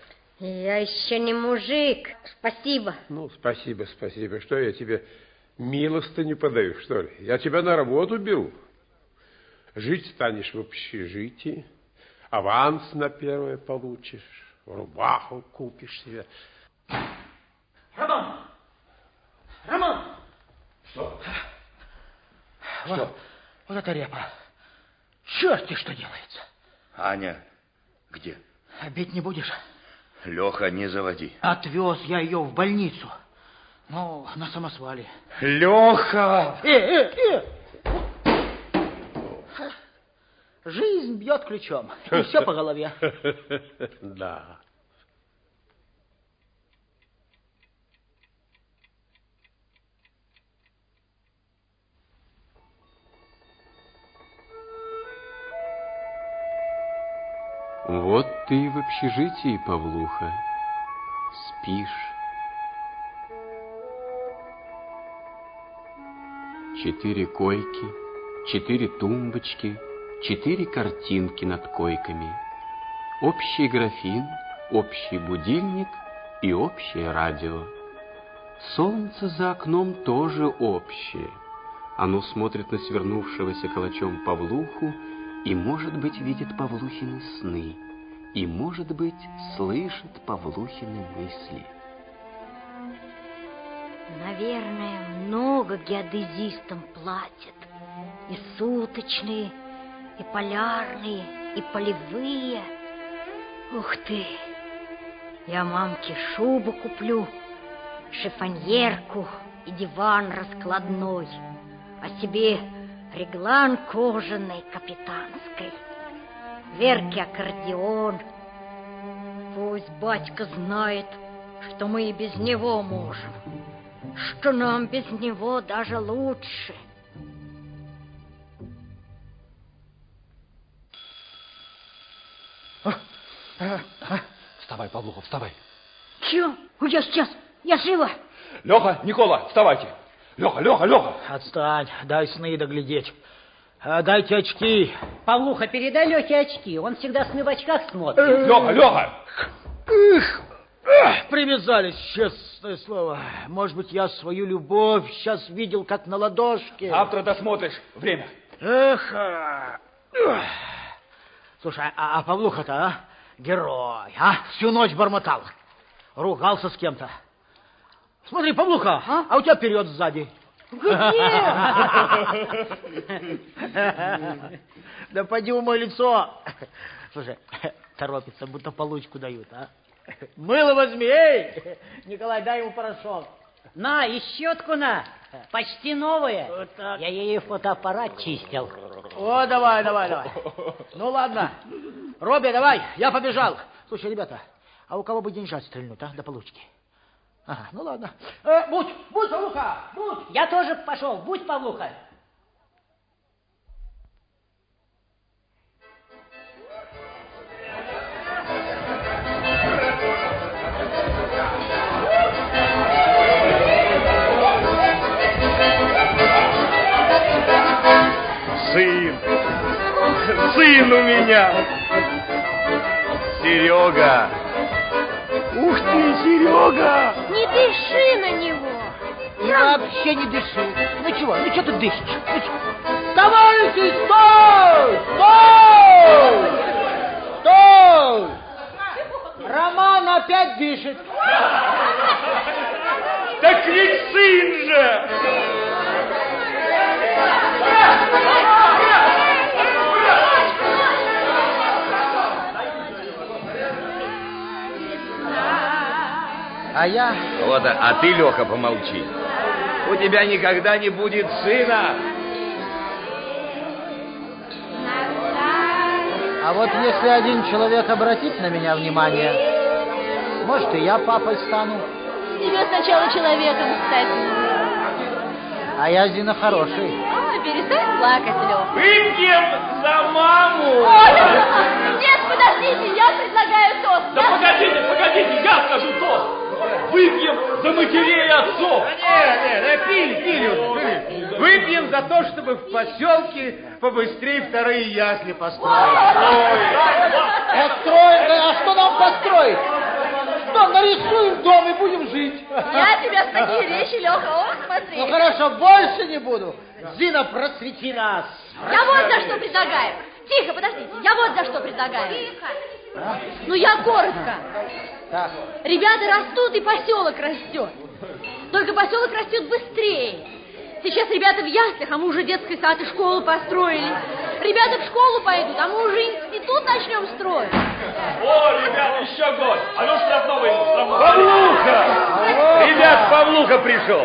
Я еще не мужик. Спасибо. Ну, спасибо. Что, я тебе милостыню подаю, что ли? Я тебя на работу беру. Жить станешь в общежитии. Аванс на первое получишь. Рубаху купишь себе. Роман! Что? Вот это репа. Черт-те что делается. Аня где? Бить не будешь? Леха, не заводи. Отвез я ее в больницу. Ну, на самосвале. Леха! Жизнь бьет ключом. И все по голове. Да. Вот ты и в общежитии, Павлуха, спишь. 4 койки, 4 тумбочки, 4 картинки над койками, общий графин, общий будильник и общее радио. Солнце за окном тоже общее. Оно смотрит на свернувшегося калачом Павлуху и, может быть, видит Павлухины сны, и, может быть, слышит Павлухины мысли. Наверное, много геодезистам платят. И суточные, и полярные, и полевые. Ух ты! Я мамке шубу куплю, шифоньерку и диван раскладной, а себе реглан кожаной капитанской, Верке аккордеон. Пусть батька знает, что мы и без него можем, что нам без него даже лучше. Вставай, Павлуха, вставай. Чё? Я сейчас, я жива. Леха, Никола, вставайте. Леха. Отстань, дай сны доглядеть. Дайте очки. Павлуха, передай Лехе очки. Он всегда сны в очках смотрит. Леха. Привязались, честное слово. Может быть, я свою любовь сейчас видел, как на ладошке. Завтра досмотришь. Время. Слушай, а Павлуха-то, герой, всю ночь бормотал. Ругался с кем-то. Смотри, Павлуха, а у тебя вперед сзади. Да поди в мое лицо. Слушай, торопится, будто получку дают, а? Мыло возьми, эй! Николай, дай ему порошок. На, и щетку на. Почти новая. Вот я ей фотоаппарат чистил. О, давай. Ну, ладно. Робби, давай, я побежал. Слушай, ребята, а у кого бы деньжат стрельнуть, до получки? Ага, ну ладно. Будь, Павлуха, будь. Я тоже пошел, будь, Павлуха. Сын у меня. Серега. Ух ты, Серега. Не дыши на него. И вообще не дыши. Ну что ты дышишь? Товарищи, стой! Роман опять дышит. Так ведь сын же. А я... Вот, а ты, Леха, помолчи. У тебя никогда не будет сына. А вот если один человек обратит на меня внимание, может, и я папой стану. Тебе сначала человеком стать. А я, Зина, хороший. Перестань плакать, Лёх. Выпьем за маму. Ой, нет, подождите, я предлагаю тост. Да погодите, я скажу тост. Выпьем за матерей и отцов. Пили. Выпьем за то, чтобы в поселке побыстрее вторые ясли построить. Построить? А что нам построить? Вон, нарисуем дом и будем жить. Я тебя с такие речи, Леха, ох, смотри. Ну хорошо, больше не буду. Зина, просвети нас. Я вот за что предлагаю. Тихо, подождите, я вот за что предлагаю. Тихо. Ну, я коротко. Так. Ребята растут, и поселок растет. Только поселок растет быстрее. Сейчас ребята в яслях, а мы уже детский сад и школу построили. Ребята в школу пойдут, а мы уже институт начнем строить. О, ребят, еще гость. А ну, штрафного ему, штрафного. Павлуха! Ребят, Павлуха пришел.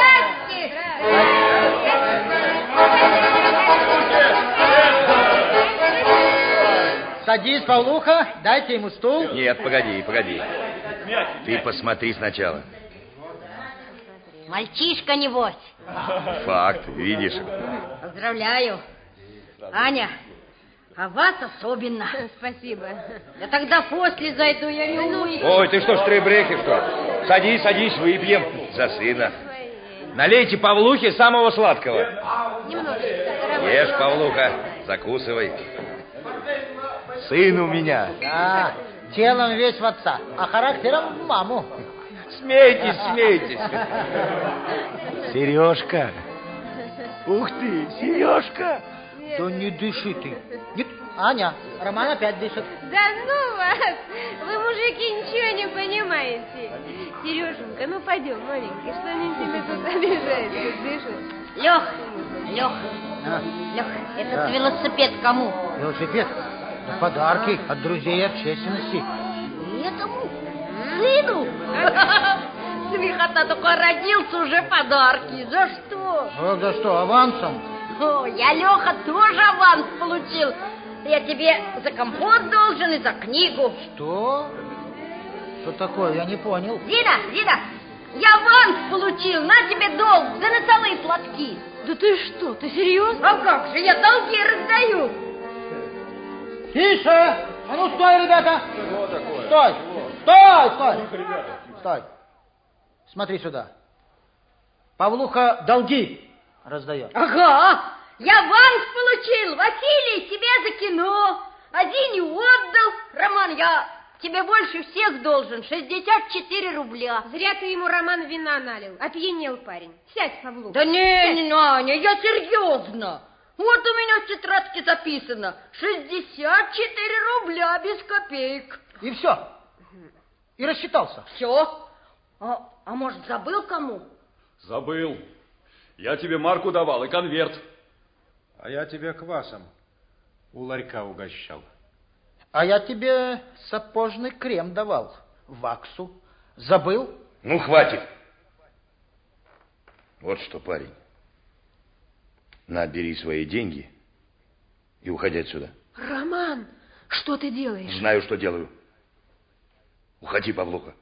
Садись, Павлуха, дайте ему стул. Нет, погоди. Ты посмотри сначала. Мальчишка, небось. Факт, видишь? Поздравляю. Аня, а вас особенно. Спасибо. Я тогда после зайду, я не умыюсь. Ой, ты что, штрейбрехи, что ли? Садись, выпьем за сына. Налейте Павлухе самого сладкого. Ешь, Павлуха, закусывай. Сын у меня. Да, телом весь в отца, а характером в маму. Смейтесь. Сережка. Ух ты, Сережка. Да не дыши ты. Нет, Аня, Роман опять дышит. Да ну вас! Вы, мужики, ничего не понимаете. Сереженька, ну пойдем, маленький, что они тебе тут обижают, тут дышат? Лех, этот велосипед кому? Велосипед? Да подарки от друзей и общественности. Этому сыну? Смехота, только родился, уже подарки. За что? За что, авансом? О, я, Леха, тоже аванс получил. Я тебе за компот должен и за книгу. Что? Что такое? Я не понял. Зина, я аванс получил. На тебе долг за носовые платки. Да ты что, ты серьезно? А как же, я долги раздаю. Тише! А ну стой, ребята! Что такое? Стой! Смотри сюда. Павлуха долги раздает. Ага, я аванс получил. Василий тебе за кино. А Зине отдал. Роман, я тебе больше всех должен. 64 рубля. Зря ты ему, Роман, вина налил. Опьянел парень. Сядь, Павлуха. Да не, Аня, я серьезно. Вот у меня в тетрадке записано 64 рубля без копеек. И все. И рассчитался. Все. А может, забыл кому? Забыл. Я тебе марку давал и конверт. А я тебя квасом у ларька угощал. А я тебе сапожный крем давал. Ваксу. Забыл? Ну, хватит. Вот что, парень. На, бери свои деньги и уходи отсюда. Роман, что ты делаешь? Знаю, что делаю. Уходи, Павлуха.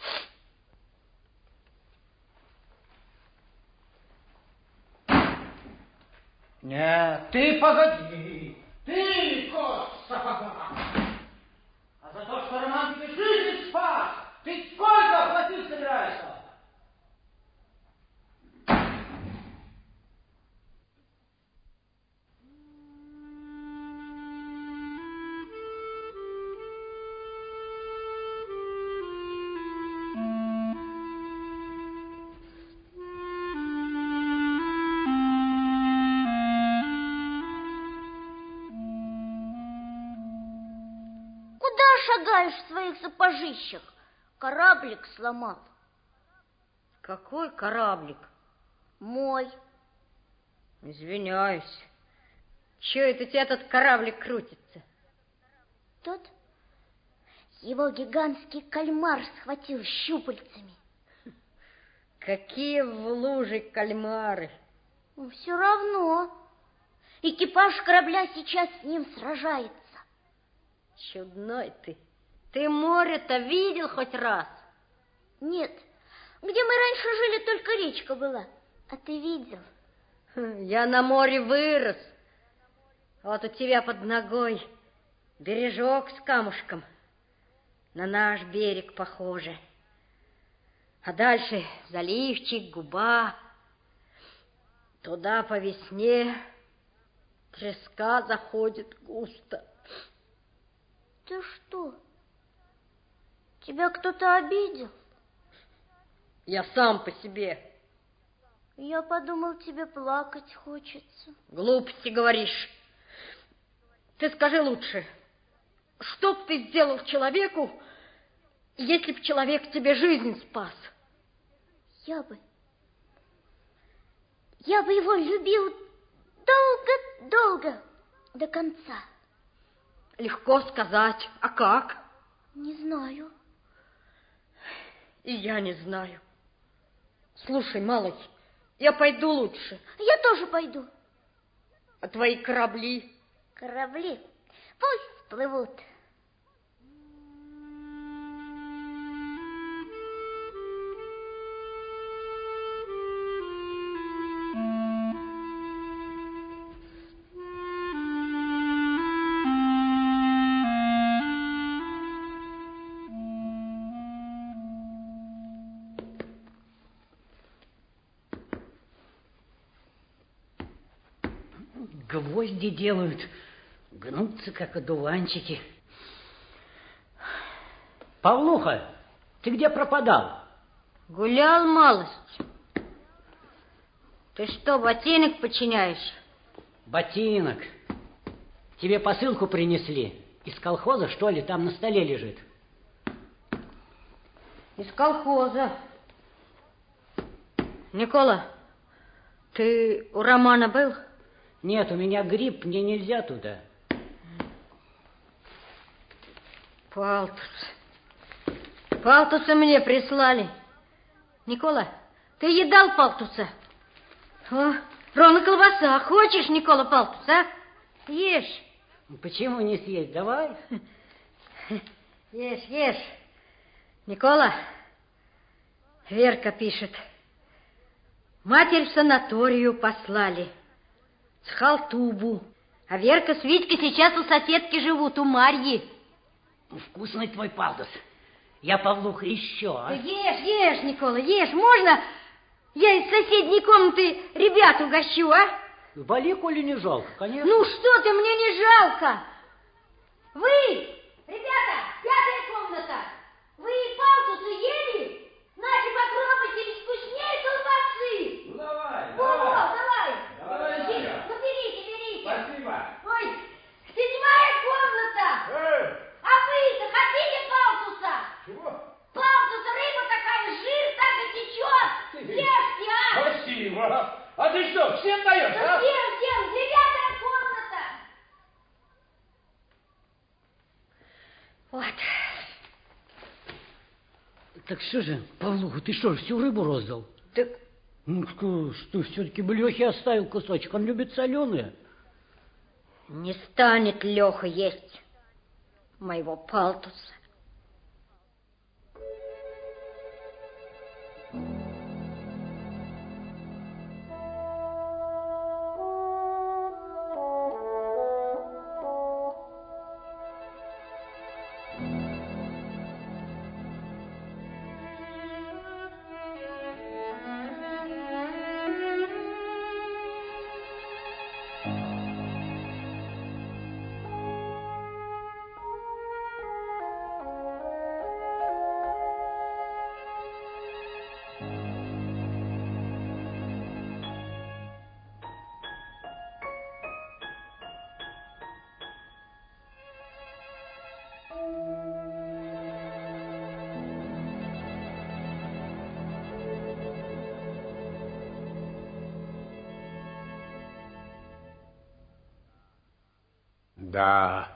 Нет, ты погоди. Ты, кот сапога. А за то, что Роман тебе жизнь спас, ты сколько платить собираешься? Шагаешь в своих сапожищах? Кораблик сломал. Какой кораблик? Мой. Извиняюсь. Чего это у тебя этот кораблик крутится? Тот его гигантский кальмар схватил щупальцами. Какие в луже кальмары? Ну, все равно. Экипаж корабля сейчас с ним сражается. Чудной ты. Ты море-то видел хоть раз? Нет. Где мы раньше жили, только речка была. А ты видел? Я на море вырос. Вот у тебя под ногой бережок с камушком. На наш берег похоже. А дальше заливчик, губа. Туда по весне треска заходит густо. Ты что? Тебя кто-то обидел? Я сам по себе. Я подумал, тебе плакать хочется. Глупости говоришь. Ты скажи лучше, что б ты сделал человеку, если б человек тебе жизнь спас? Я бы его любил долго-долго, до конца. Легко сказать. А как? Не знаю. И я не знаю. Слушай, малый, я пойду лучше. Я тоже пойду. А твои корабли? Корабли пусть плывут. Гвозди делают, гнутся, как одуванчики. Павлуха, ты где пропадал? Гулял малость. Ты что, ботинок починяешь? Ботинок. Тебе посылку принесли. Из колхоза, что ли, там на столе лежит? Из колхоза. Никола, ты у Романа был? Нет, у меня грипп, мне нельзя туда. Палтуса мне прислали. Никола, ты едал палтуса? О, ровно колбаса. Хочешь, Никола, палтус, а? Ешь. Почему не съесть? Давай. Ешь. Никола, Верка пишет. Матерь в санаторию послали. С Халтубу. А Верка с Витькой сейчас у соседки живут, у Марьи. Вкусный твой палтус. Я, Павлуха, еще, а? Ешь, Никола, ешь. Можно я из соседней комнаты ребят угощу, а? Вали, коли не жалко, конечно. Ну что ты, мне не жалко. Вы, ребята, 5-я комната, вы палтусы ели? Значит, попробуйте, ведь вкуснее колбасы. Ну, давай. Давай. Ну, берите. Спасибо. Ой, 7-я комната. А вы-то хотите палтуса? Чего? Палтус, рыба такая, жир так и течет. Ешьте, а? Спасибо. А ты что, всем даешь, а? Всем, 9-я комната. Вот. Так что же, Павлуха, ты что, всю рыбу роздал? Так... Ну что, все-таки бы Лехе оставил кусочек, он любит соленые. Не станет Леха есть моего палтуса. Да,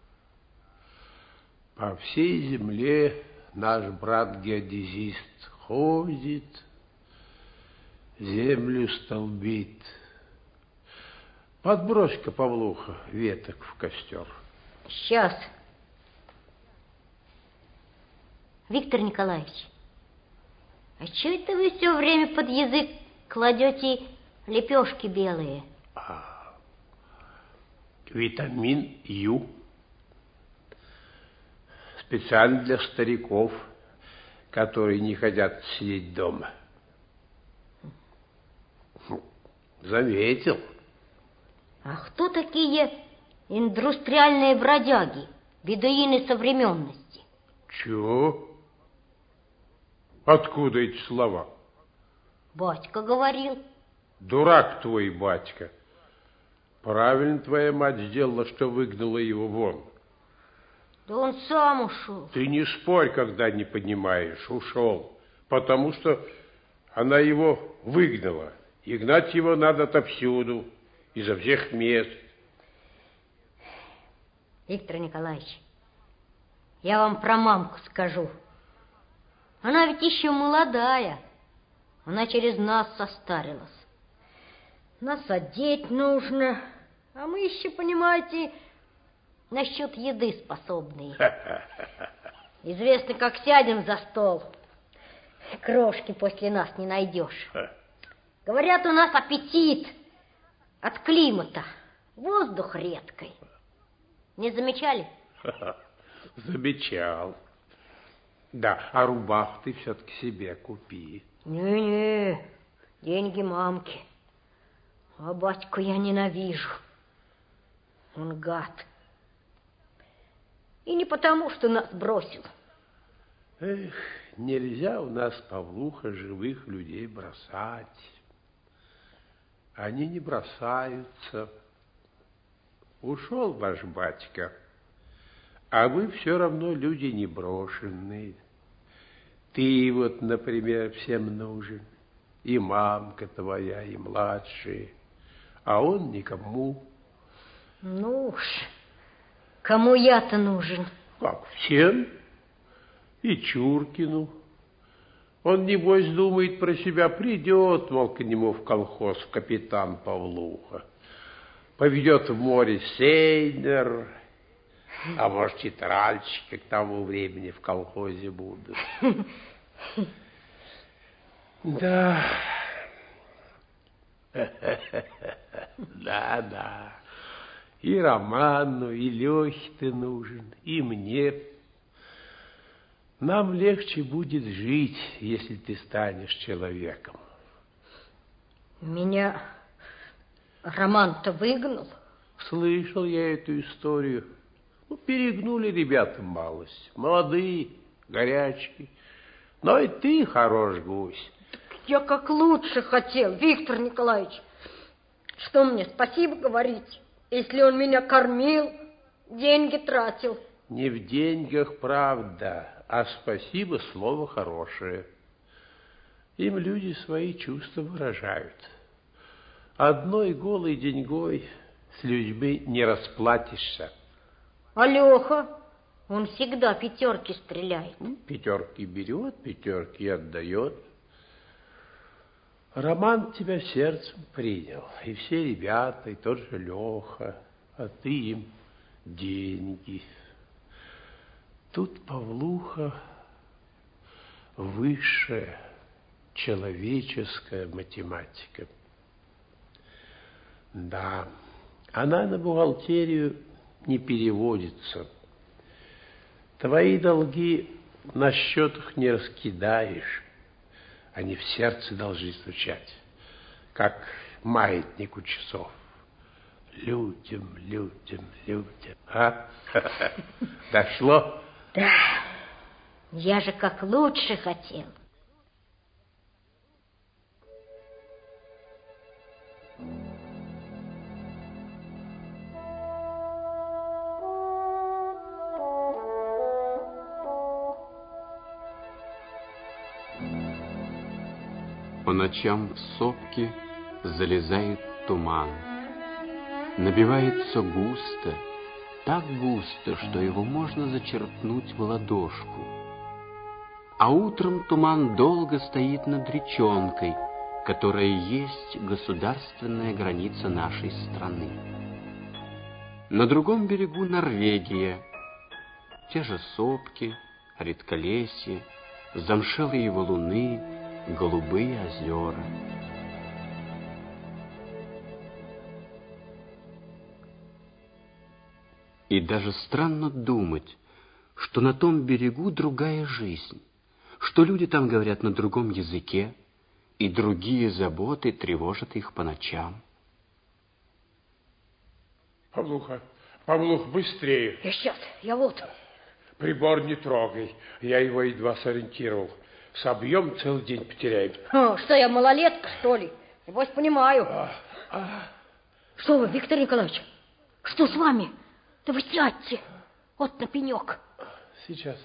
по всей земле наш брат-геодезист ходит, землю столбит. Подбрось-ка, Павлуха, веток в костер. Сейчас. Виктор Николаевич, а что это вы все время под язык кладете лепешки белые? Витамин Ю. Специально для стариков, которые не хотят сидеть дома. Заметил. А кто такие индустриальные бродяги, бедуины современности? Чего? Откуда эти слова? Батька говорил. Дурак твой батька. Правильно твоя мать сделала, что выгнала его вон. Да он сам ушел. Ты не спорь, когда не понимаешь. Ушел. Потому что она его выгнала. И гнать его надо отовсюду, изо всех мест. Виктор Николаевич, я вам про мамку скажу. Она ведь еще молодая. Она через нас состарилась. Нас одеть нужно. А мы еще, понимаете, насчет еды способные. Известно, как сядем за стол, крошки после нас не найдешь. Говорят, у нас аппетит от климата. Воздух редкий. Не замечали? Замечал. Да, а рубаху ты все-таки себе купи. Не-не, деньги мамки. А батьку я ненавижу. Он гад. И не потому, что нас бросил. Эх, нельзя у нас, Павлуха, живых людей бросать. Они не бросаются. Ушел ваш батька, а вы все равно люди не брошенные. Ты вот, например, всем нужен, и мамка твоя, и младшие, а он никому. Ну уж, кому я-то нужен? Как, всем? И Чуркину. Он, небось, думает про себя, придет, мол, к нему в колхоз капитан Павлуха. Поведет в море сейнер, а может, и тральщики к тому времени в колхозе будут. Да. Да. И Роману, и Лехе ты нужен, и мне. Нам легче будет жить, если ты станешь человеком. Меня Роман-то выгнал. Слышал я эту историю. Ну, перегнули ребята малость. Молодые, горячие. Но и ты хорош гусь. Я как лучше хотел, Виктор Николаевич. Что мне спасибо говорить, если он меня кормил, деньги тратил? Не в деньгах, правда, а спасибо слово хорошее. Им люди свои чувства выражают. Одной голой деньгой с людьми не расплатишься. А Леха, он всегда пятерки стреляет. Пятерки берет, пятерки отдает. Роман тебя сердцем принял, и все ребята, и тот же Леха, а ты им деньги. Тут, Павлуха, высшая человеческая математика. Да, она на бухгалтерию не переводится. Твои долги на счетах не раскидаешь. Они в сердце должны стучать, как маятник у часов. Людям. А? Дошло? Да, я же как лучше хотел. По ночам в сопке залезает туман. Набивается густо, так густо, что его можно зачерпнуть в ладошку. А утром туман долго стоит над речонкой, которая есть государственная граница нашей страны. На другом берегу Норвегия, те же сопки, редколесье, замшелые валуны, голубые озера. И даже странно думать, что на том берегу другая жизнь, что люди там говорят на другом языке, и другие заботы тревожат их по ночам. Павлуха, быстрее. Я сейчас, я вот. Прибор не трогай, я его едва сориентировал. Собьем, целый день потеряем. Что я, малолетка, что ли? Небось, понимаю. Что вы, Виктор Николаевич? Что с вами? Да вы сядьте. Вот на пенек. Сейчас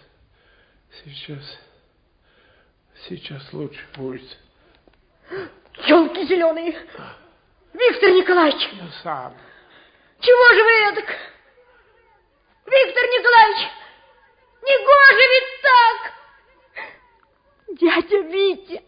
лучше будет. Ёлки зеленые. Виктор Николаевич. Я сам. Чего же вы эдак? Виктор Николаевич, негоже ведь так. Дядя Витя.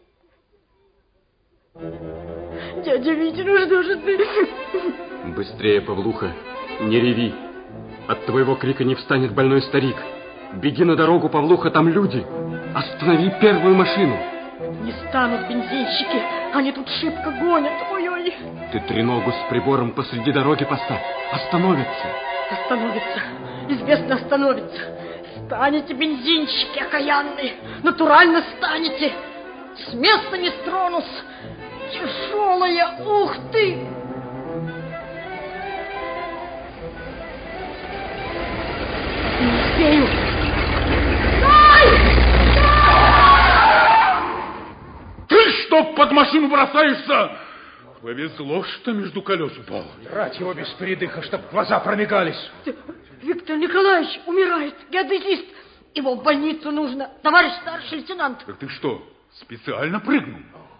Дядя Витя, ну что же ты? Быстрее, Павлуха, не реви. От твоего крика не встанет больной старик. Беги на дорогу, Павлуха, там люди. Останови первую машину. Не станут бензинщики, они тут шибко гонят. Ой-ой. Ты треногу с прибором посреди дороги поставь. Остановится. Остановится. Известно, остановится. Станете, бензинщики окаянные. Натурально станете. С места не стронусь. Тяжелая, ух ты! Не успею. Ты что под машину бросаешься? Повезло, что между колес упал. Драть его без передыха, чтоб глаза промигались. Виктор Николаевич умирает, геодезист. Его в больницу нужно, товарищ старший лейтенант. Так ты что, специально прыгнул?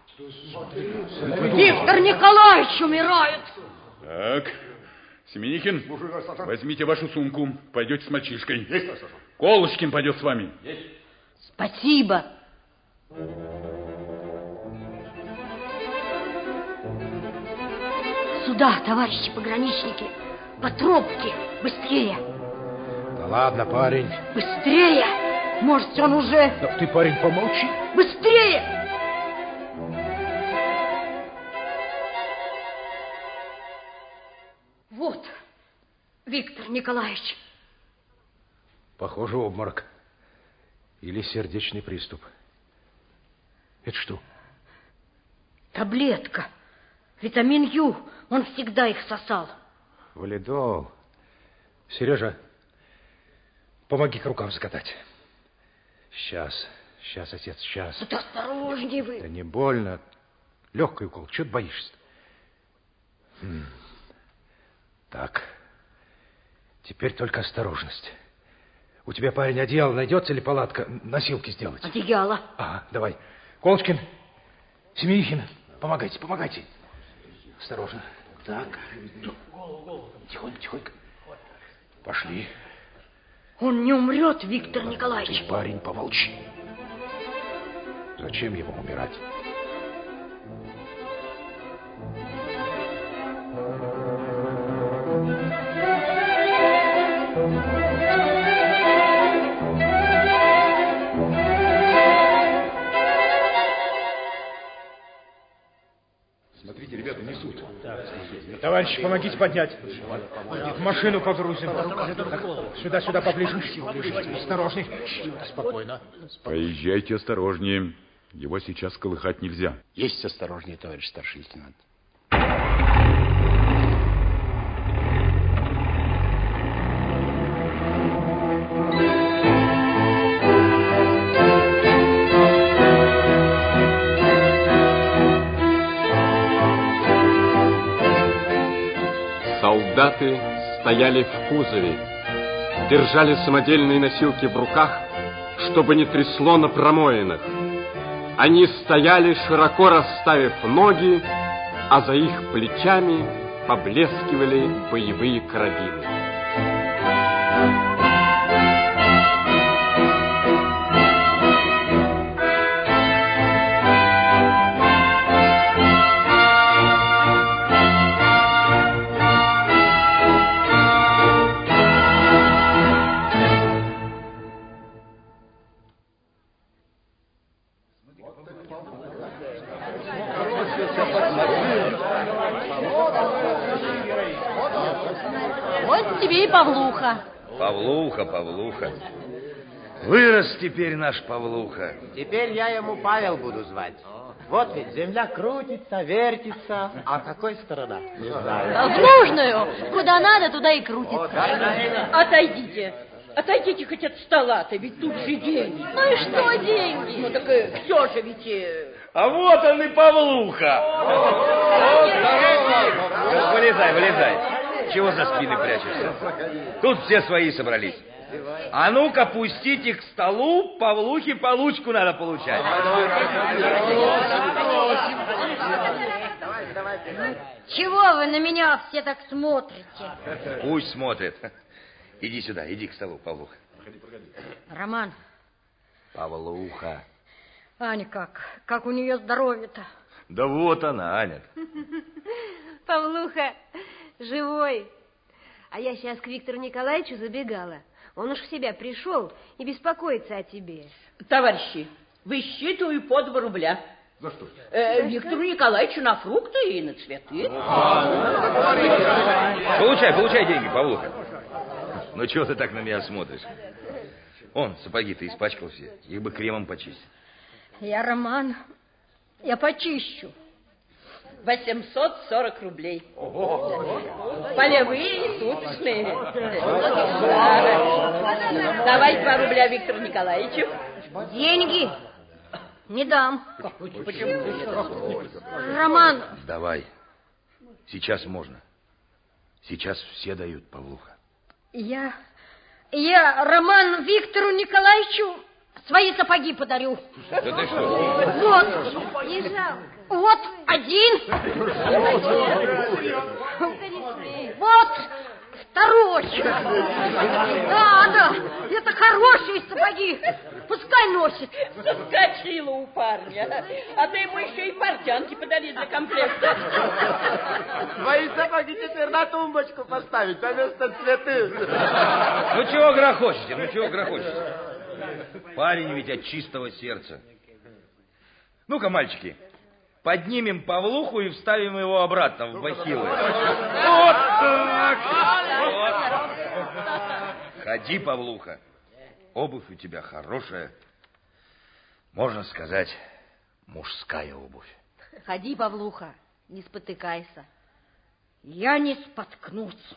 Виктор Николаевич умирает. Так, Семенихин, возьмите вашу сумку, пойдете с мальчишкой. Колышкин пойдет с вами. Спасибо. Сюда, товарищи пограничники, по тропке, быстрее. Да ладно, парень. Быстрее! Может, он уже... Да ты, парень, помолчи. Быстрее! Вот, Виктор Николаевич. Похоже, обморок. Или сердечный приступ. Это что? Таблетка. Витамин Ю. Он всегда их сосал. Валидол. Сережа, помоги к рукам закатать. Сейчас, отец, сейчас. Да осторожней вы. Да не больно. Легкий укол. Чего ты боишься? Так. Теперь только осторожность. У тебя, парень, одеяло найдется или палатка? Носилки сделать. Одеяло. Ага, давай. Колочкин, Семенихин, помогайте. Осторожно. Так. Тихонько. Пошли. Он не умрет, Виктор Николаевич. Ты, парень, помолчи. Зачем ему умирать? Смотрите, ребята, несут. Товарищи, помогите поднять. В машину погрузим. Сюда, поближе. Осторожней. Спокойно. Поезжайте осторожнее. Его сейчас колыхать нельзя. Есть осторожнее, товарищ старший лейтенант. Солдаты стояли в кузове, держали самодельные носилки в руках, чтобы не трясло на промоинах. Они стояли, широко расставив ноги, а за их плечами поблескивали боевые карабины. Вот тебе и Павлуха. Павлуха. Вырос теперь наш Павлуха. Теперь я ему Павел буду звать. Вот ведь земля крутится, вертится. А какой сторона? Не знаю. В нужную. Куда надо, туда и крутится. Отойдите. Отойдите хоть от стола-то, ведь тут же деньги. Ну и что деньги? Ну так все же ведь... А вот он и Павлуха. Вылезай, вылезай. Чего за спины прячешься? Тут все свои собрались. А ну-ка, пустите к столу, Павлухе получку надо получать. Чего вы на меня все так смотрите? Пусть смотрит. Иди сюда, иди к столу, Павлуха. Роман. Павлуха. Аня как у нее здоровье-то? Да вот она, Аня. Павлуха живой. А я сейчас к Виктору Николаевичу забегала. Он уж в себя пришел и беспокоится о тебе. Товарищи, высчитываю по 2 рубля. За что? Виктору Николаевичу на фрукты и на цветы. Получай деньги, Павлуха. Ну, чего ты так на меня смотришь? Он, сапоги-то испачкал все. Их бы кремом почистить. Я, Роман, я почищу. 840 рублей. Полевые и суточные. Давай 2 рубля Виктору Николаевичу. Деньги не дам. Почему? Роман. Давай. Сейчас можно. Сейчас все дают, Павлуха. Я, Роман, Виктору Николаевичу свои сапоги подарю. Да ты что? Вот. Не жалко. Вот один. Вот второй. Да, это хорошие сапоги. Пускай носит. Соскочила у парня. А ты ему еще и портянки подари для комплекта. Твои сапоги теперь на тумбочку поставить, вместо цветы. Ну чего грохочете, Парень ведь от чистого сердца. Ну-ка, мальчики, поднимем Павлуху и вставим его обратно в бахилы. Вот так! Вот. Ходи, Павлуха. Обувь у тебя хорошая. Можно сказать, мужская обувь. Ходи, Павлуха, не спотыкайся. Я не споткнусь.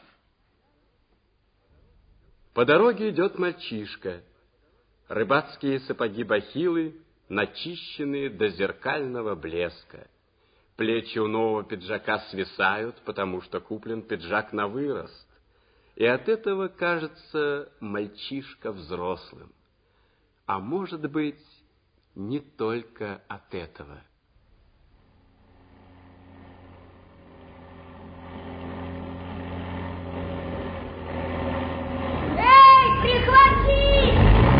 По дороге идет мальчишка. Рыбацкие сапоги-бахилы начищенные до зеркального блеска. Плечи у нового пиджака свисают, потому что куплен пиджак на вырост. И от этого кажется мальчишка взрослым. А может быть, не только от этого. Эй, прихвати!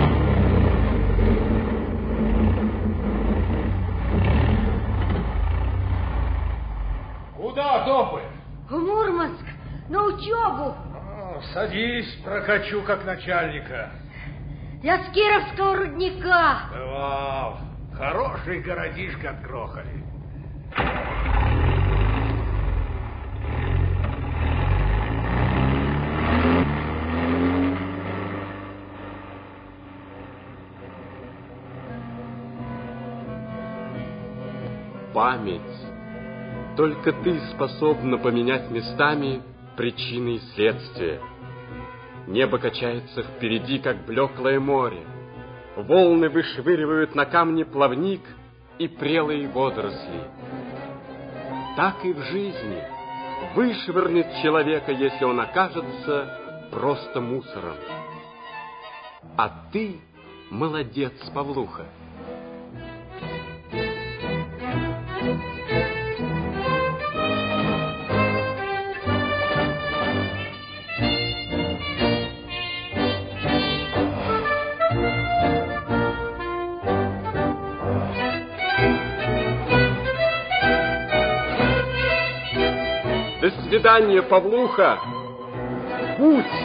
Куда топаешь? В Мурманск, на учебу. Садись, прокачу как начальника. Я с Кировского рудника. Бывал. Хороший городишко отгрохали. Память. Только ты способна поменять местами причины и следствия. Небо качается впереди, как блеклое море. Волны вышвыривают на камни плавник и прелые водоросли. Так и в жизни вышвырнет человека, если он окажется просто мусором. А ты молодец, Павлуха. До свидания, Павлуха. Путь